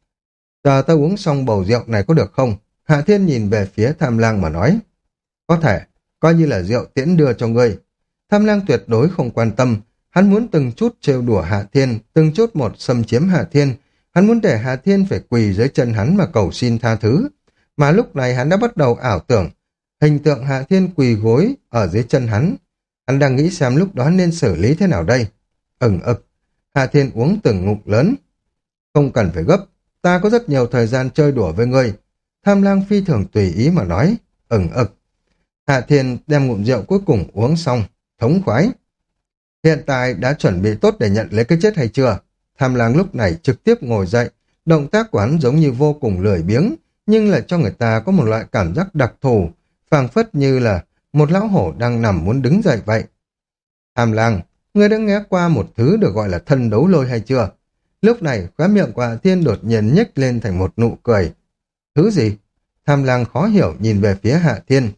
Chờ ta uống xong bầu rượu này có được không? Hạ Thiên nhìn về phía Tham Lang mà nói. Có thể, coi như là rượu tiễn đưa cho ngươi. Tham Lang tuyệt đối không quan tâm. Hắn muốn từng chút trêu đùa Hạ Thiên, từng chút một xâm chiếm Hạ Thiên. Hắn muốn để Hạ Thiên phải quỳ dưới chân hắn mà cầu xin tha thứ. Mà lúc này hắn đã bắt đầu ảo tưởng. Hình tượng Hạ Thiên quỳ gối ở dưới chân hắn. Hắn đang nghĩ xem lúc đó nên xử lý thế nào đây. Ừng ực. Hạ Thiên uống từng ngụm lớn. Không cần phải gấp. Ta có rất nhiều thời gian chơi đùa với ngươi. Tham Lang phi thường tùy ý mà nói. Ừng ực. Hạ Thiên đem ngụm rượu cuối cùng uống xong. Thống khoái. Hiện tại đã chuẩn bị tốt để nhận lấy cái chết hay chưa? Tham Lang lúc này trực tiếp ngồi dậy. Động tác của hắn giống như vô cùng lười biếng, nhưng lại cho người ta có một loại cảm giác đặc thù, phảng phất như là một lão hổ đang nằm muốn đứng dậy vậy. Tham Lang, ngươi đã nghe qua một thứ được gọi là thân đấu lôi hay chưa? Lúc này khóe miệng của Hạ Thiên đột nhiên nhếch lên thành một nụ cười. Thứ gì? Tham Lang khó hiểu nhìn về phía Hạ Thiên.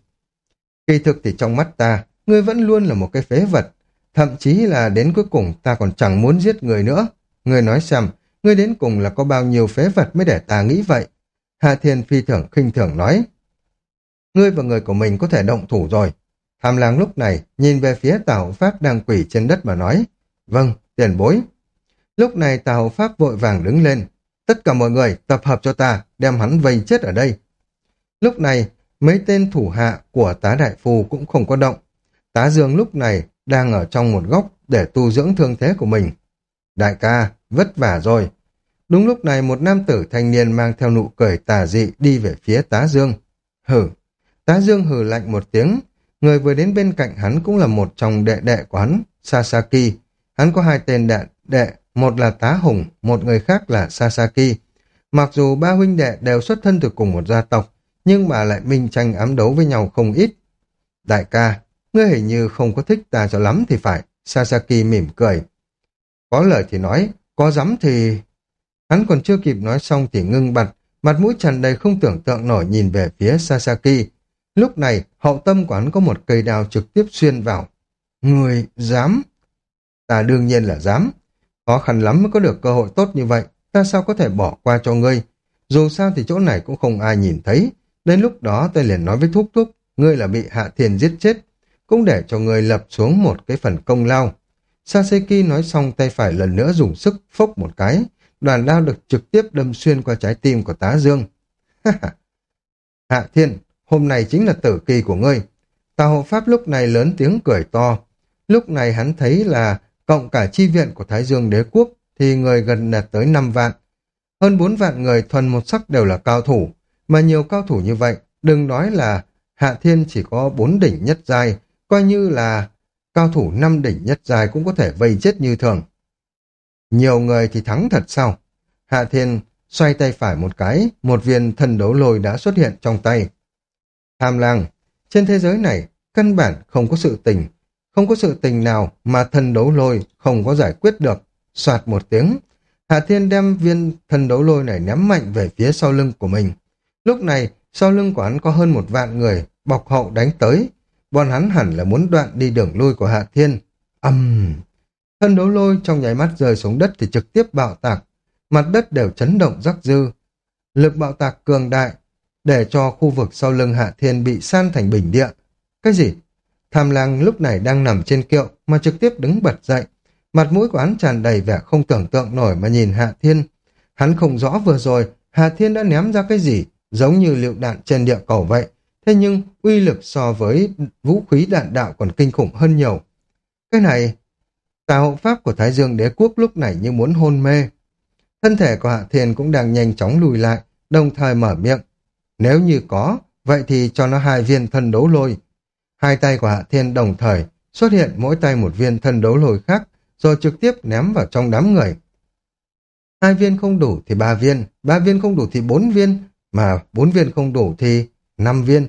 Kỳ thực thì trong mắt ta, ngươi vẫn luôn là một cái phế vật. Thậm chí là đến cuối cùng ta còn chẳng muốn giết người nữa. Ngươi nói xem, ngươi đến cùng là có bao nhiêu phế vật mới để ta nghĩ vậy? Hạ Thiên phi thường khinh thường nói. Ngươi và người của mình có thể động thủ rồi. Tham Lang lúc này nhìn về phía Tào Hậu Pháp đang quỳ trên đất mà nói. Vâng, tiền bối. Lúc này Tào Hậu Pháp vội vàng đứng lên. Tất cả mọi người tập hợp cho ta, đem hắn vây chết ở đây. Lúc này, mấy tên thủ hạ của tá đại phu cũng không có động. Tá Dương lúc này đang ở trong một góc để tu dưỡng thương thế của mình. Đại ca, vất vả rồi. Đúng lúc này một nam tử thanh niên mang theo nụ cười tà dị đi về phía Tá Dương. Hử. Tá Dương hừ lạnh một tiếng. Người vừa đến bên cạnh hắn cũng là một trong đệ đệ của hắn, Sasaki. Hắn có hai tên đệ, đệ, một là Tá Hùng, một người khác là Sasaki. Mặc dù ba huynh đệ đều xuất thân từ cùng một gia tộc, nhưng mà lại minh tranh ám đấu với nhau không ít. Đại ca, ngươi hình như không có thích ta cho lắm thì phải. Sasaki mỉm cười. Có lời thì nói, có dám thì... Hắn còn chưa kịp nói xong thì ngưng bặt, mặt mũi tràn đầy không tưởng tượng nổi nhìn về phía Sasaki. Lúc này, hậu tâm của hắn có một cây đao trực tiếp xuyên vào. Người dám? Ta đương nhiên là dám. Khó khăn lắm mới có được cơ hội tốt như vậy, ta sao có thể bỏ qua cho ngươi? Dù sao thì chỗ này cũng không ai nhìn thấy. Đến lúc đó ta liền nói với Thúc Thúc, ngươi là bị Hạ Thiên giết chết, cũng để cho ngươi lập xuống một cái phần công lao. Sasaki nói xong tay phải lần nữa dùng sức phốc một cái, đoàn đao được trực tiếp đâm xuyên qua trái tim của Tá Dương. Hạ Thiên, hôm nay chính là tử kỳ của ngươi. Tào Hộ Pháp lúc này lớn tiếng cười to. Lúc này hắn thấy là cộng cả chi viện của Thái Dương Đế Quốc thì người gần đạt tới năm vạn. Hơn bốn vạn người thuần một sắc đều là cao thủ, mà nhiều cao thủ như vậy, đừng nói là Hạ Thiên chỉ có bốn đỉnh nhất giai, coi như là cao thủ năm đỉnh nhất giai cũng có thể vây chết như thường. Nhiều người thì thắng thật sao? Hạ Thiên xoay tay phải một cái, một viên thần đấu lôi đã xuất hiện trong tay. Tham Lang, trên thế giới này, căn bản không có sự tình, không có sự tình nào mà thần đấu lôi không có giải quyết được. Soạt một tiếng, Hạ Thiên đem viên thần đấu lôi này ném mạnh về phía sau lưng của mình. Lúc này, sau lưng của hắn có hơn một vạn người, bọc hậu đánh tới. Bọn hắn hẳn là muốn đoạn đi đường lui của Hạ Thiên. Âm... Uhm. Thần đấu lôi trong nháy mắt rơi xuống đất thì trực tiếp bạo tạc. Mặt đất đều chấn động rắc rư. Lực bạo tạc cường đại, để cho khu vực sau lưng Hạ Thiên bị san thành bình địa. Cái gì? Tham Lang lúc này đang nằm trên kiệu mà trực tiếp đứng bật dậy. Mặt mũi của hắn tràn đầy vẻ không tưởng tượng nổi mà nhìn Hạ Thiên. Hắn không rõ vừa rồi Hà Thiên đã ném ra cái gì, giống như lựu đạn trên địa cầu vậy. Thế nhưng uy lực so với vũ khí đạn đạo còn kinh khủng hơn nhiều. Cái này, tà hộ pháp của Thái Dương Đế Quốc lúc này như muốn hôn mê. Thân thể của Hạ Thiên cũng đang nhanh chóng lùi lại, đồng thời mở miệng. Nếu như có, vậy thì cho nó hai viên thân đấu lôi. Hai tay của Hạ Thiên đồng thời xuất hiện mỗi tay một viên thân đấu lôi khác, rồi trực tiếp ném vào trong đám người. Hai viên không đủ thì ba viên, ba viên không đủ thì bốn viên, mà bốn viên không đủ thì năm viên.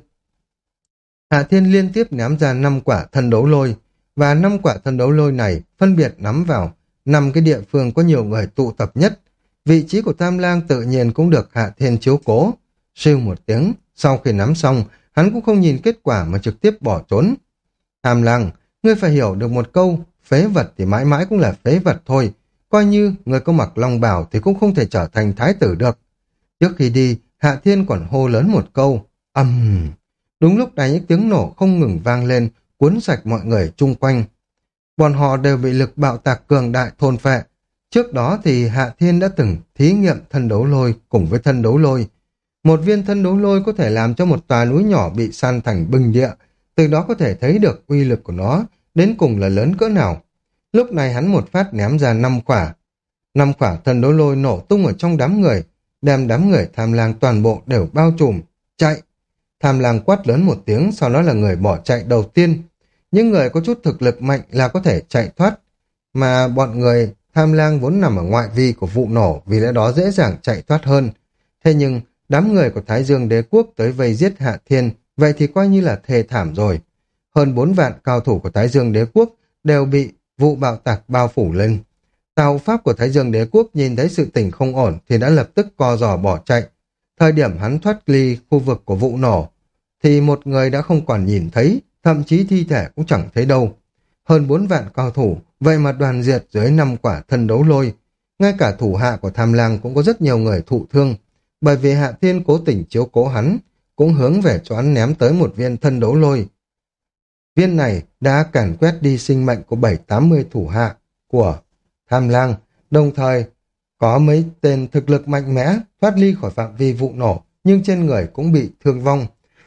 Hạ Thiên liên tiếp ném ra năm quả thân đấu lôi, và năm quả thân đấu lôi này phân biệt nắm vào năm cái địa phương có nhiều người tụ tập nhất. Vị trí của Tham Lang tự nhiên cũng được Hạ Thiên chiếu cố. Siêu một tiếng, sau khi nắm xong, hắn cũng không nhìn kết quả mà trực tiếp bỏ trốn. Tham Lang, ngươi phải hiểu được một câu, phế vật thì mãi mãi cũng là phế vật thôi. Coi như người có mặc long bào thì cũng không thể trở thành thái tử được. Trước khi đi, Hạ Thiên còn hô lớn một câu, ầm. Uhm. Đúng lúc này những tiếng nổ không ngừng vang lên, cuốn sạch mọi người chung quanh. Bọn họ đều bị lực bạo tạc cường đại thôn phệ. Trước đó thì Hạ Thiên đã từng thí nghiệm thân đấu lôi cùng với thân đấu lôi. Một viên thân đấu lôi có thể làm cho một tòa núi nhỏ bị san thành bừng địa, từ đó có thể thấy được uy lực của nó đến cùng là lớn cỡ nào. Lúc này hắn một phát ném ra năm quả. Năm quả thân đấu lôi nổ tung ở trong đám người, đem đám người Tham Lang toàn bộ đều bao trùm. Chạy! Tham Lang quát lớn một tiếng, sau đó là người bỏ chạy đầu tiên. Những người có chút thực lực mạnh là có thể chạy thoát, mà bọn người Tham Lang vốn nằm ở ngoại vi của vụ nổ, vì lẽ đó dễ dàng chạy thoát hơn. Thế nhưng đám người của Thái Dương Đế Quốc tới vây giết Hạ Thiên, vậy thì coi như là thê thảm rồi. Hơn bốn vạn cao thủ của Thái Dương Đế Quốc đều bị vụ bạo tạc bao phủ lên. Tào pháp của Thái Dương Đế Quốc nhìn thấy sự tình không ổn thì đã lập tức co giò bỏ chạy. Thời điểm hắn thoát ly khu vực của vụ nổ, thì một người đã không còn nhìn thấy, thậm chí thi thể cũng chẳng thấy đâu. Hơn bốn vạn cao thủ, vậy mà đoàn diệt dưới năm quả thân đấu lôi. Ngay cả thủ hạ của Tham Lang cũng có rất nhiều người thụ thương, bởi vì Hạ Thiên cố tình chiếu cố hắn, cũng hướng về cho hắn ném tới một viên thân đấu lôi. Viên này đã càn quét đi sinh mệnh của bảy tám mươi thủ hạ của Tham Lang, đồng thời có mấy tên thực lực mạnh mẽ thoát ly khỏi phạm vi vụ nổ, nhưng trên người cũng bị thương vong.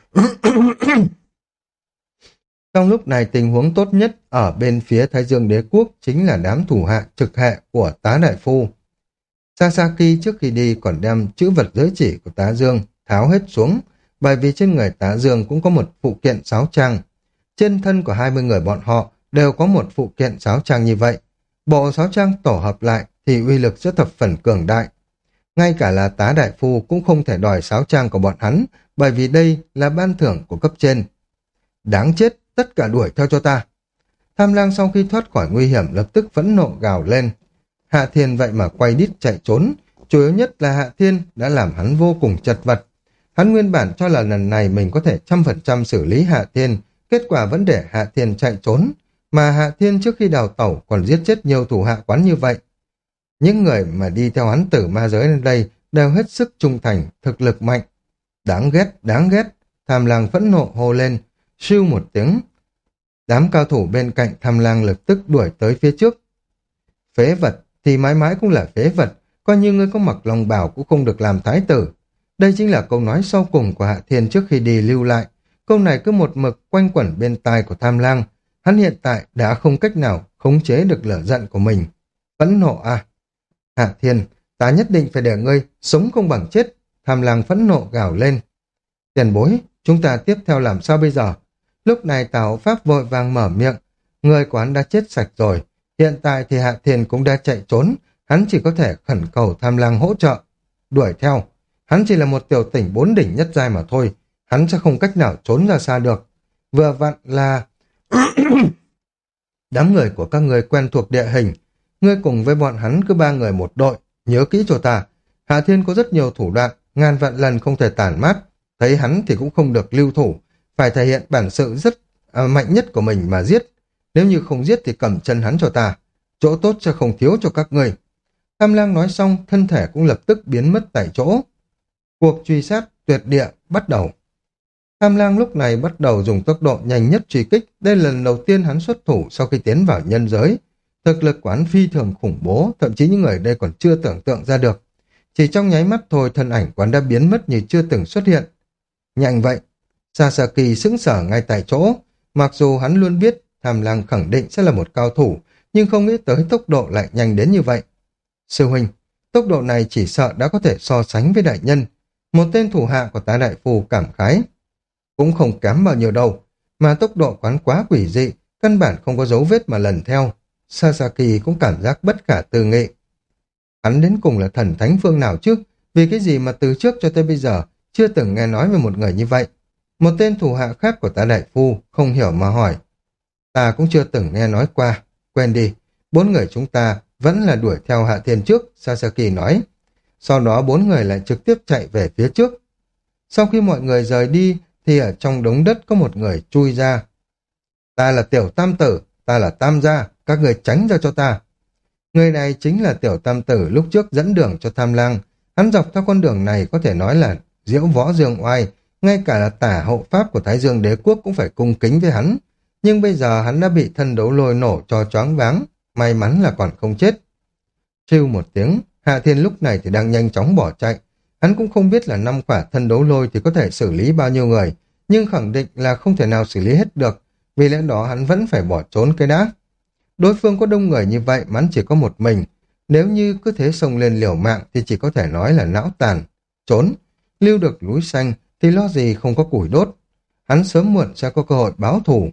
Trong lúc này tình huống tốt nhất ở bên phía Thái Dương Đế Quốc chính là đám thủ hạ trực hệ của Tá Đại Phu. Sasaki trước khi đi còn đem chữ vật giới chỉ của Tá Dương tháo hết xuống, bởi vì trên người Tá Dương cũng có một phụ kiện sáo trang. Trên thân của hai mươi người bọn họ đều có một phụ kiện sáo trang như vậy. Bộ sáo trang tổ hợp lại thì uy lực sẽ thập phần cường đại. Ngay cả là Tá Đại Phu cũng không thể đòi sáo trang của bọn hắn, bởi vì đây là ban thưởng của cấp trên. Đáng chết, tất cả đuổi theo cho ta. Tham Lang sau khi thoát khỏi nguy hiểm lập tức phẫn nộ gào lên. Hạ Thiên vậy mà quay đít chạy trốn, chủ yếu nhất là Hạ Thiên đã làm hắn vô cùng chật vật. Hắn nguyên bản cho là lần này mình có thể trăm phần trăm xử lý Hạ Thiên, kết quả vẫn để Hạ Thiên chạy trốn, mà Hạ Thiên trước khi đào tẩu còn giết chết nhiều thủ hạ quán như vậy. Những người mà đi theo hắn từ ma giới lên đây đều hết sức trung thành, thực lực mạnh. Đáng ghét, đáng ghét. Tham Lang phẫn nộ hô lên, siêu một tiếng. Đám cao thủ bên cạnh Tham Lang lập tức đuổi tới phía trước. Phế vật thì mãi mãi cũng là phế vật, coi như ngươi có mặc long bào cũng không được làm thái tử. Đây chính là câu nói sau cùng của Hạ Thiên trước khi đi lưu lại. Câu này cứ một mực quanh quẩn bên tai của Tham Lang. Hắn hiện tại đã không cách nào khống chế được lửa giận của mình. Phẫn nộ à? Hạ Thiên, ta nhất định phải để ngươi sống không bằng chết. Tham Lang phẫn nộ gào lên. Tiền bối, chúng ta tiếp theo làm sao bây giờ? Lúc này Tào Pháp vội vàng mở miệng. Người của hắn đã chết sạch rồi. Hiện tại thì Hạ Thiên cũng đã chạy trốn. Hắn chỉ có thể khẩn cầu Tham Lang hỗ trợ. Đuổi theo. Hắn chỉ là một tiểu tỉnh bốn đỉnh nhất giai mà thôi. Hắn sẽ không cách nào trốn ra xa được. Vừa vặn là... Đám người của các người quen thuộc địa hình. Ngươi cùng với bọn hắn cứ ba người một đội. Nhớ kỹ cho ta. Hạ Thiên có rất nhiều thủ đoạn. Ngàn vạn lần không thể tản mát. Thấy hắn thì cũng không được lưu thủ. Phải thể hiện bản sự rất à, mạnh nhất của mình mà giết. Nếu như không giết thì cầm chân hắn cho ta. Chỗ tốt sẽ không thiếu cho các người. Tham Lang nói xong, thân thể cũng lập tức biến mất tại chỗ. Cuộc truy sát tuyệt địa bắt đầu. Tham Lang lúc này bắt đầu dùng tốc độ nhanh nhất truy kích. Đây là lần đầu tiên hắn xuất thủ sau khi tiến vào nhân giới. Thực lực của hắn phi thường khủng bố, thậm chí những người đây còn chưa tưởng tượng ra được. Chỉ trong nháy mắt thôi thân ảnh quán đã biến mất như chưa từng xuất hiện. Nhanh vậy, Sasaki sững sờ ngay tại chỗ. Mặc dù hắn luôn biết Tham Lang khẳng định sẽ là một cao thủ, nhưng không nghĩ tới tốc độ lại nhanh đến như vậy. Sư huynh, tốc độ này chỉ sợ đã có thể so sánh với đại nhân. Một tên thủ hạ của tá đại phu cảm khái. Cũng không kém bao nhiêu đâu, mà tốc độ quán quá quỷ dị, căn bản không có dấu vết mà lần theo. Sasaki cũng cảm giác bất khả tư nghị. Hắn đến cùng là thần thánh phương nào chứ? Vì cái gì mà từ trước cho tới bây giờ chưa từng nghe nói về một người như vậy? Một tên thủ hạ khác của tá đại phu không hiểu mà hỏi. Ta cũng chưa từng nghe nói qua. Quên đi, bốn người chúng ta vẫn là đuổi theo Hạ Thiên trước, Sasaki nói. Sau đó bốn người lại trực tiếp chạy về phía trước. Sau khi mọi người rời đi, thì ở trong đống đất có một người chui ra. Ta là Tiểu Tam Tử, ta là Tam Gia, các người tránh ra cho ta. Người này chính là Tiểu Tam Tử lúc trước dẫn đường cho Tham Lang. Hắn dọc theo con đường này có thể nói là diễu võ dương oai, ngay cả là tả hậu pháp của Thái Dương Đế Quốc cũng phải cung kính với hắn. Nhưng bây giờ hắn đã bị thân đấu lôi nổ cho choáng váng, may mắn là còn không chết. Trêu một tiếng, Hạ Thiên lúc này thì đang nhanh chóng bỏ chạy. Hắn cũng không biết là năm quả thân đấu lôi thì có thể xử lý bao nhiêu người, nhưng khẳng định là không thể nào xử lý hết được, vì lẽ đó hắn vẫn phải bỏ trốn cái đã. Đối phương có đông người như vậy mà hắn chỉ có một mình, nếu như cứ thế xông lên liều mạng thì chỉ có thể nói là não tàn. Trốn, lưu được núi xanh thì lo gì không có củi đốt. Hắn sớm muộn sẽ có cơ hội báo thù.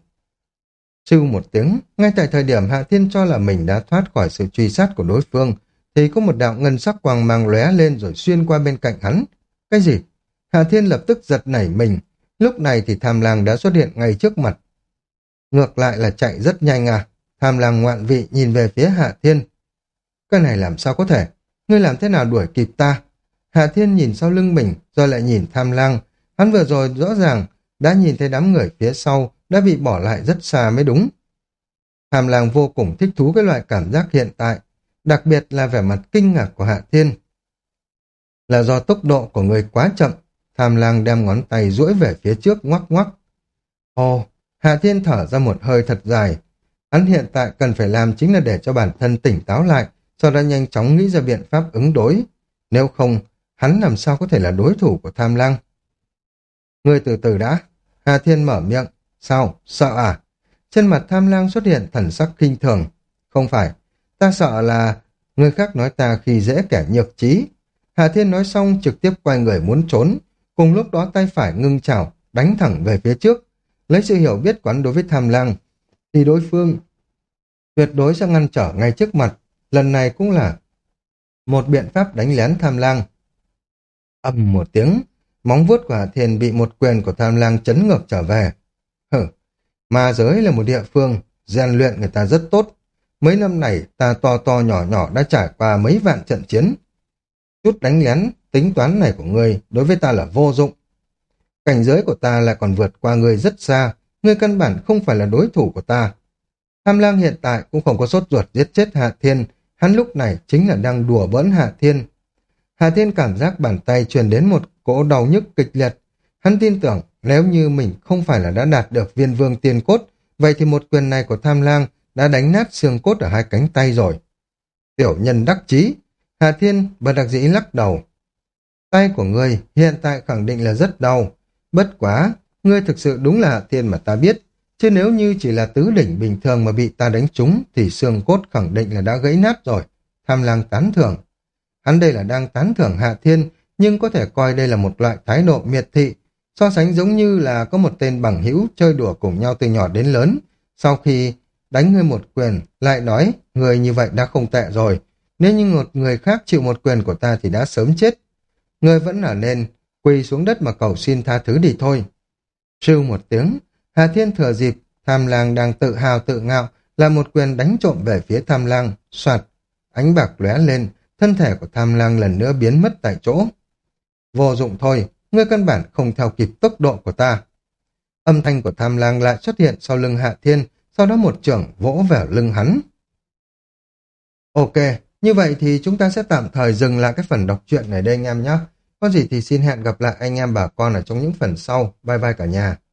Sư một tiếng, ngay tại thời điểm Hạ Thiên cho là mình đã thoát khỏi sự truy sát của đối phương, thì có một đạo ngân sắc quang mang lóe lên rồi xuyên qua bên cạnh hắn. Cái gì? Hạ Thiên lập tức giật nảy mình. Lúc này thì Tham Lang đã xuất hiện ngay trước mặt. Ngược lại là chạy rất nhanh à? Tham Lang ngoạn vị nhìn về phía Hạ Thiên. Cái này làm sao có thể? Ngươi làm thế nào đuổi kịp ta? Hạ Thiên nhìn sau lưng mình, rồi lại nhìn Tham Lang. Hắn vừa rồi rõ ràng đã nhìn thấy đám người phía sau đã bị bỏ lại rất xa mới đúng. Tham Lang vô cùng thích thú cái loại cảm giác hiện tại, đặc biệt là vẻ mặt kinh ngạc của Hạ Thiên. Là do tốc độ của người quá chậm, Tham Lang đem ngón tay duỗi về phía trước ngoắc ngoắc. Ồ, Hạ Thiên thở ra một hơi thật dài. Hắn hiện tại cần phải làm chính là để cho bản thân tỉnh táo lại, sau đó nhanh chóng nghĩ ra biện pháp ứng đối. Nếu không, hắn làm sao có thể là đối thủ của Tham Lang? Ngươi từ từ đã. Hạ Thiên mở miệng. Sao? Sợ à? Trên mặt Tham Lang xuất hiện thần sắc khinh thường. Không phải, ta sợ là người khác nói ta khi dễ kẻ nhược trí. Hạ Thiên nói xong trực tiếp quay người muốn trốn. Cùng lúc đó tay phải ngưng chảo, đánh thẳng về phía trước. Lấy sự hiểu biết quán đối với Tham Lang, thì đối phương tuyệt đối sẽ ngăn trở ngay trước mặt. Lần này cũng là một biện pháp đánh lén Tham Lang. Ầm một tiếng, móng vuốt của Hạ Thiên bị một quyền của Tham Lang chấn ngược trở về. Hử, ma giới là một địa phương, rèn luyện người ta rất tốt. Mấy năm này ta to to nhỏ nhỏ đã trải qua mấy vạn trận chiến. Chút đánh lén, tính toán này của ngươi đối với ta là vô dụng. Cảnh giới của ta lại còn vượt qua ngươi rất xa, ngươi căn bản không phải là đối thủ của ta. Tham Lang hiện tại cũng không có sốt ruột giết chết Hạ Thiên, hắn lúc này chính là đang đùa bỡn Hạ Thiên. Hạ Thiên cảm giác bàn tay truyền đến một cỗ đau nhức kịch liệt. Hắn tin tưởng nếu như mình không phải là đã đạt được viên vương tiên cốt, vậy thì một quyền này của Tham Lang đã đánh nát xương cốt ở hai cánh tay rồi. Tiểu nhân đắc chí. Hạ Thiên bất đắc dĩ lắc đầu. Tay của ngươi hiện tại khẳng định là rất đau. Bất quá, ngươi thực sự đúng là Hạ Thiên mà ta biết. Chứ nếu như chỉ là tứ đỉnh bình thường mà bị ta đánh trúng thì xương cốt khẳng định là đã gãy nát rồi. Tham Lang tán thưởng. Hắn đây là đang tán thưởng Hạ Thiên, nhưng có thể coi đây là một loại thái độ miệt thị. So sánh giống như là có một tên bằng hữu chơi đùa cùng nhau từ nhỏ đến lớn. Sau khi đánh ngươi một quyền, lại nói người như vậy đã không tệ rồi. Nếu như một người khác chịu một quyền của ta thì đã sớm chết. Ngươi vẫn là nên quỳ xuống đất mà cầu xin tha thứ đi thôi. Sưu một tiếng, Hà Thiên thừa dịp Tham Lang đang tự hào tự ngạo là một quyền đánh trộm về phía Tham Lang. Soạt, ánh bạc lóe lên, thân thể của Tham Lang lần nữa biến mất tại chỗ. Vô dụng thôi, ngươi căn bản không theo kịp tốc độ của ta. Âm thanh của Tham Lang lại xuất hiện sau lưng Hạ Thiên, sau đó một chưởng vỗ vào lưng hắn. Ok, như vậy thì chúng ta sẽ tạm thời dừng lại cái phần đọc truyện này đây anh em nhé. Có gì thì xin hẹn gặp lại anh em bà con ở trong những phần sau. Bye bye cả nhà.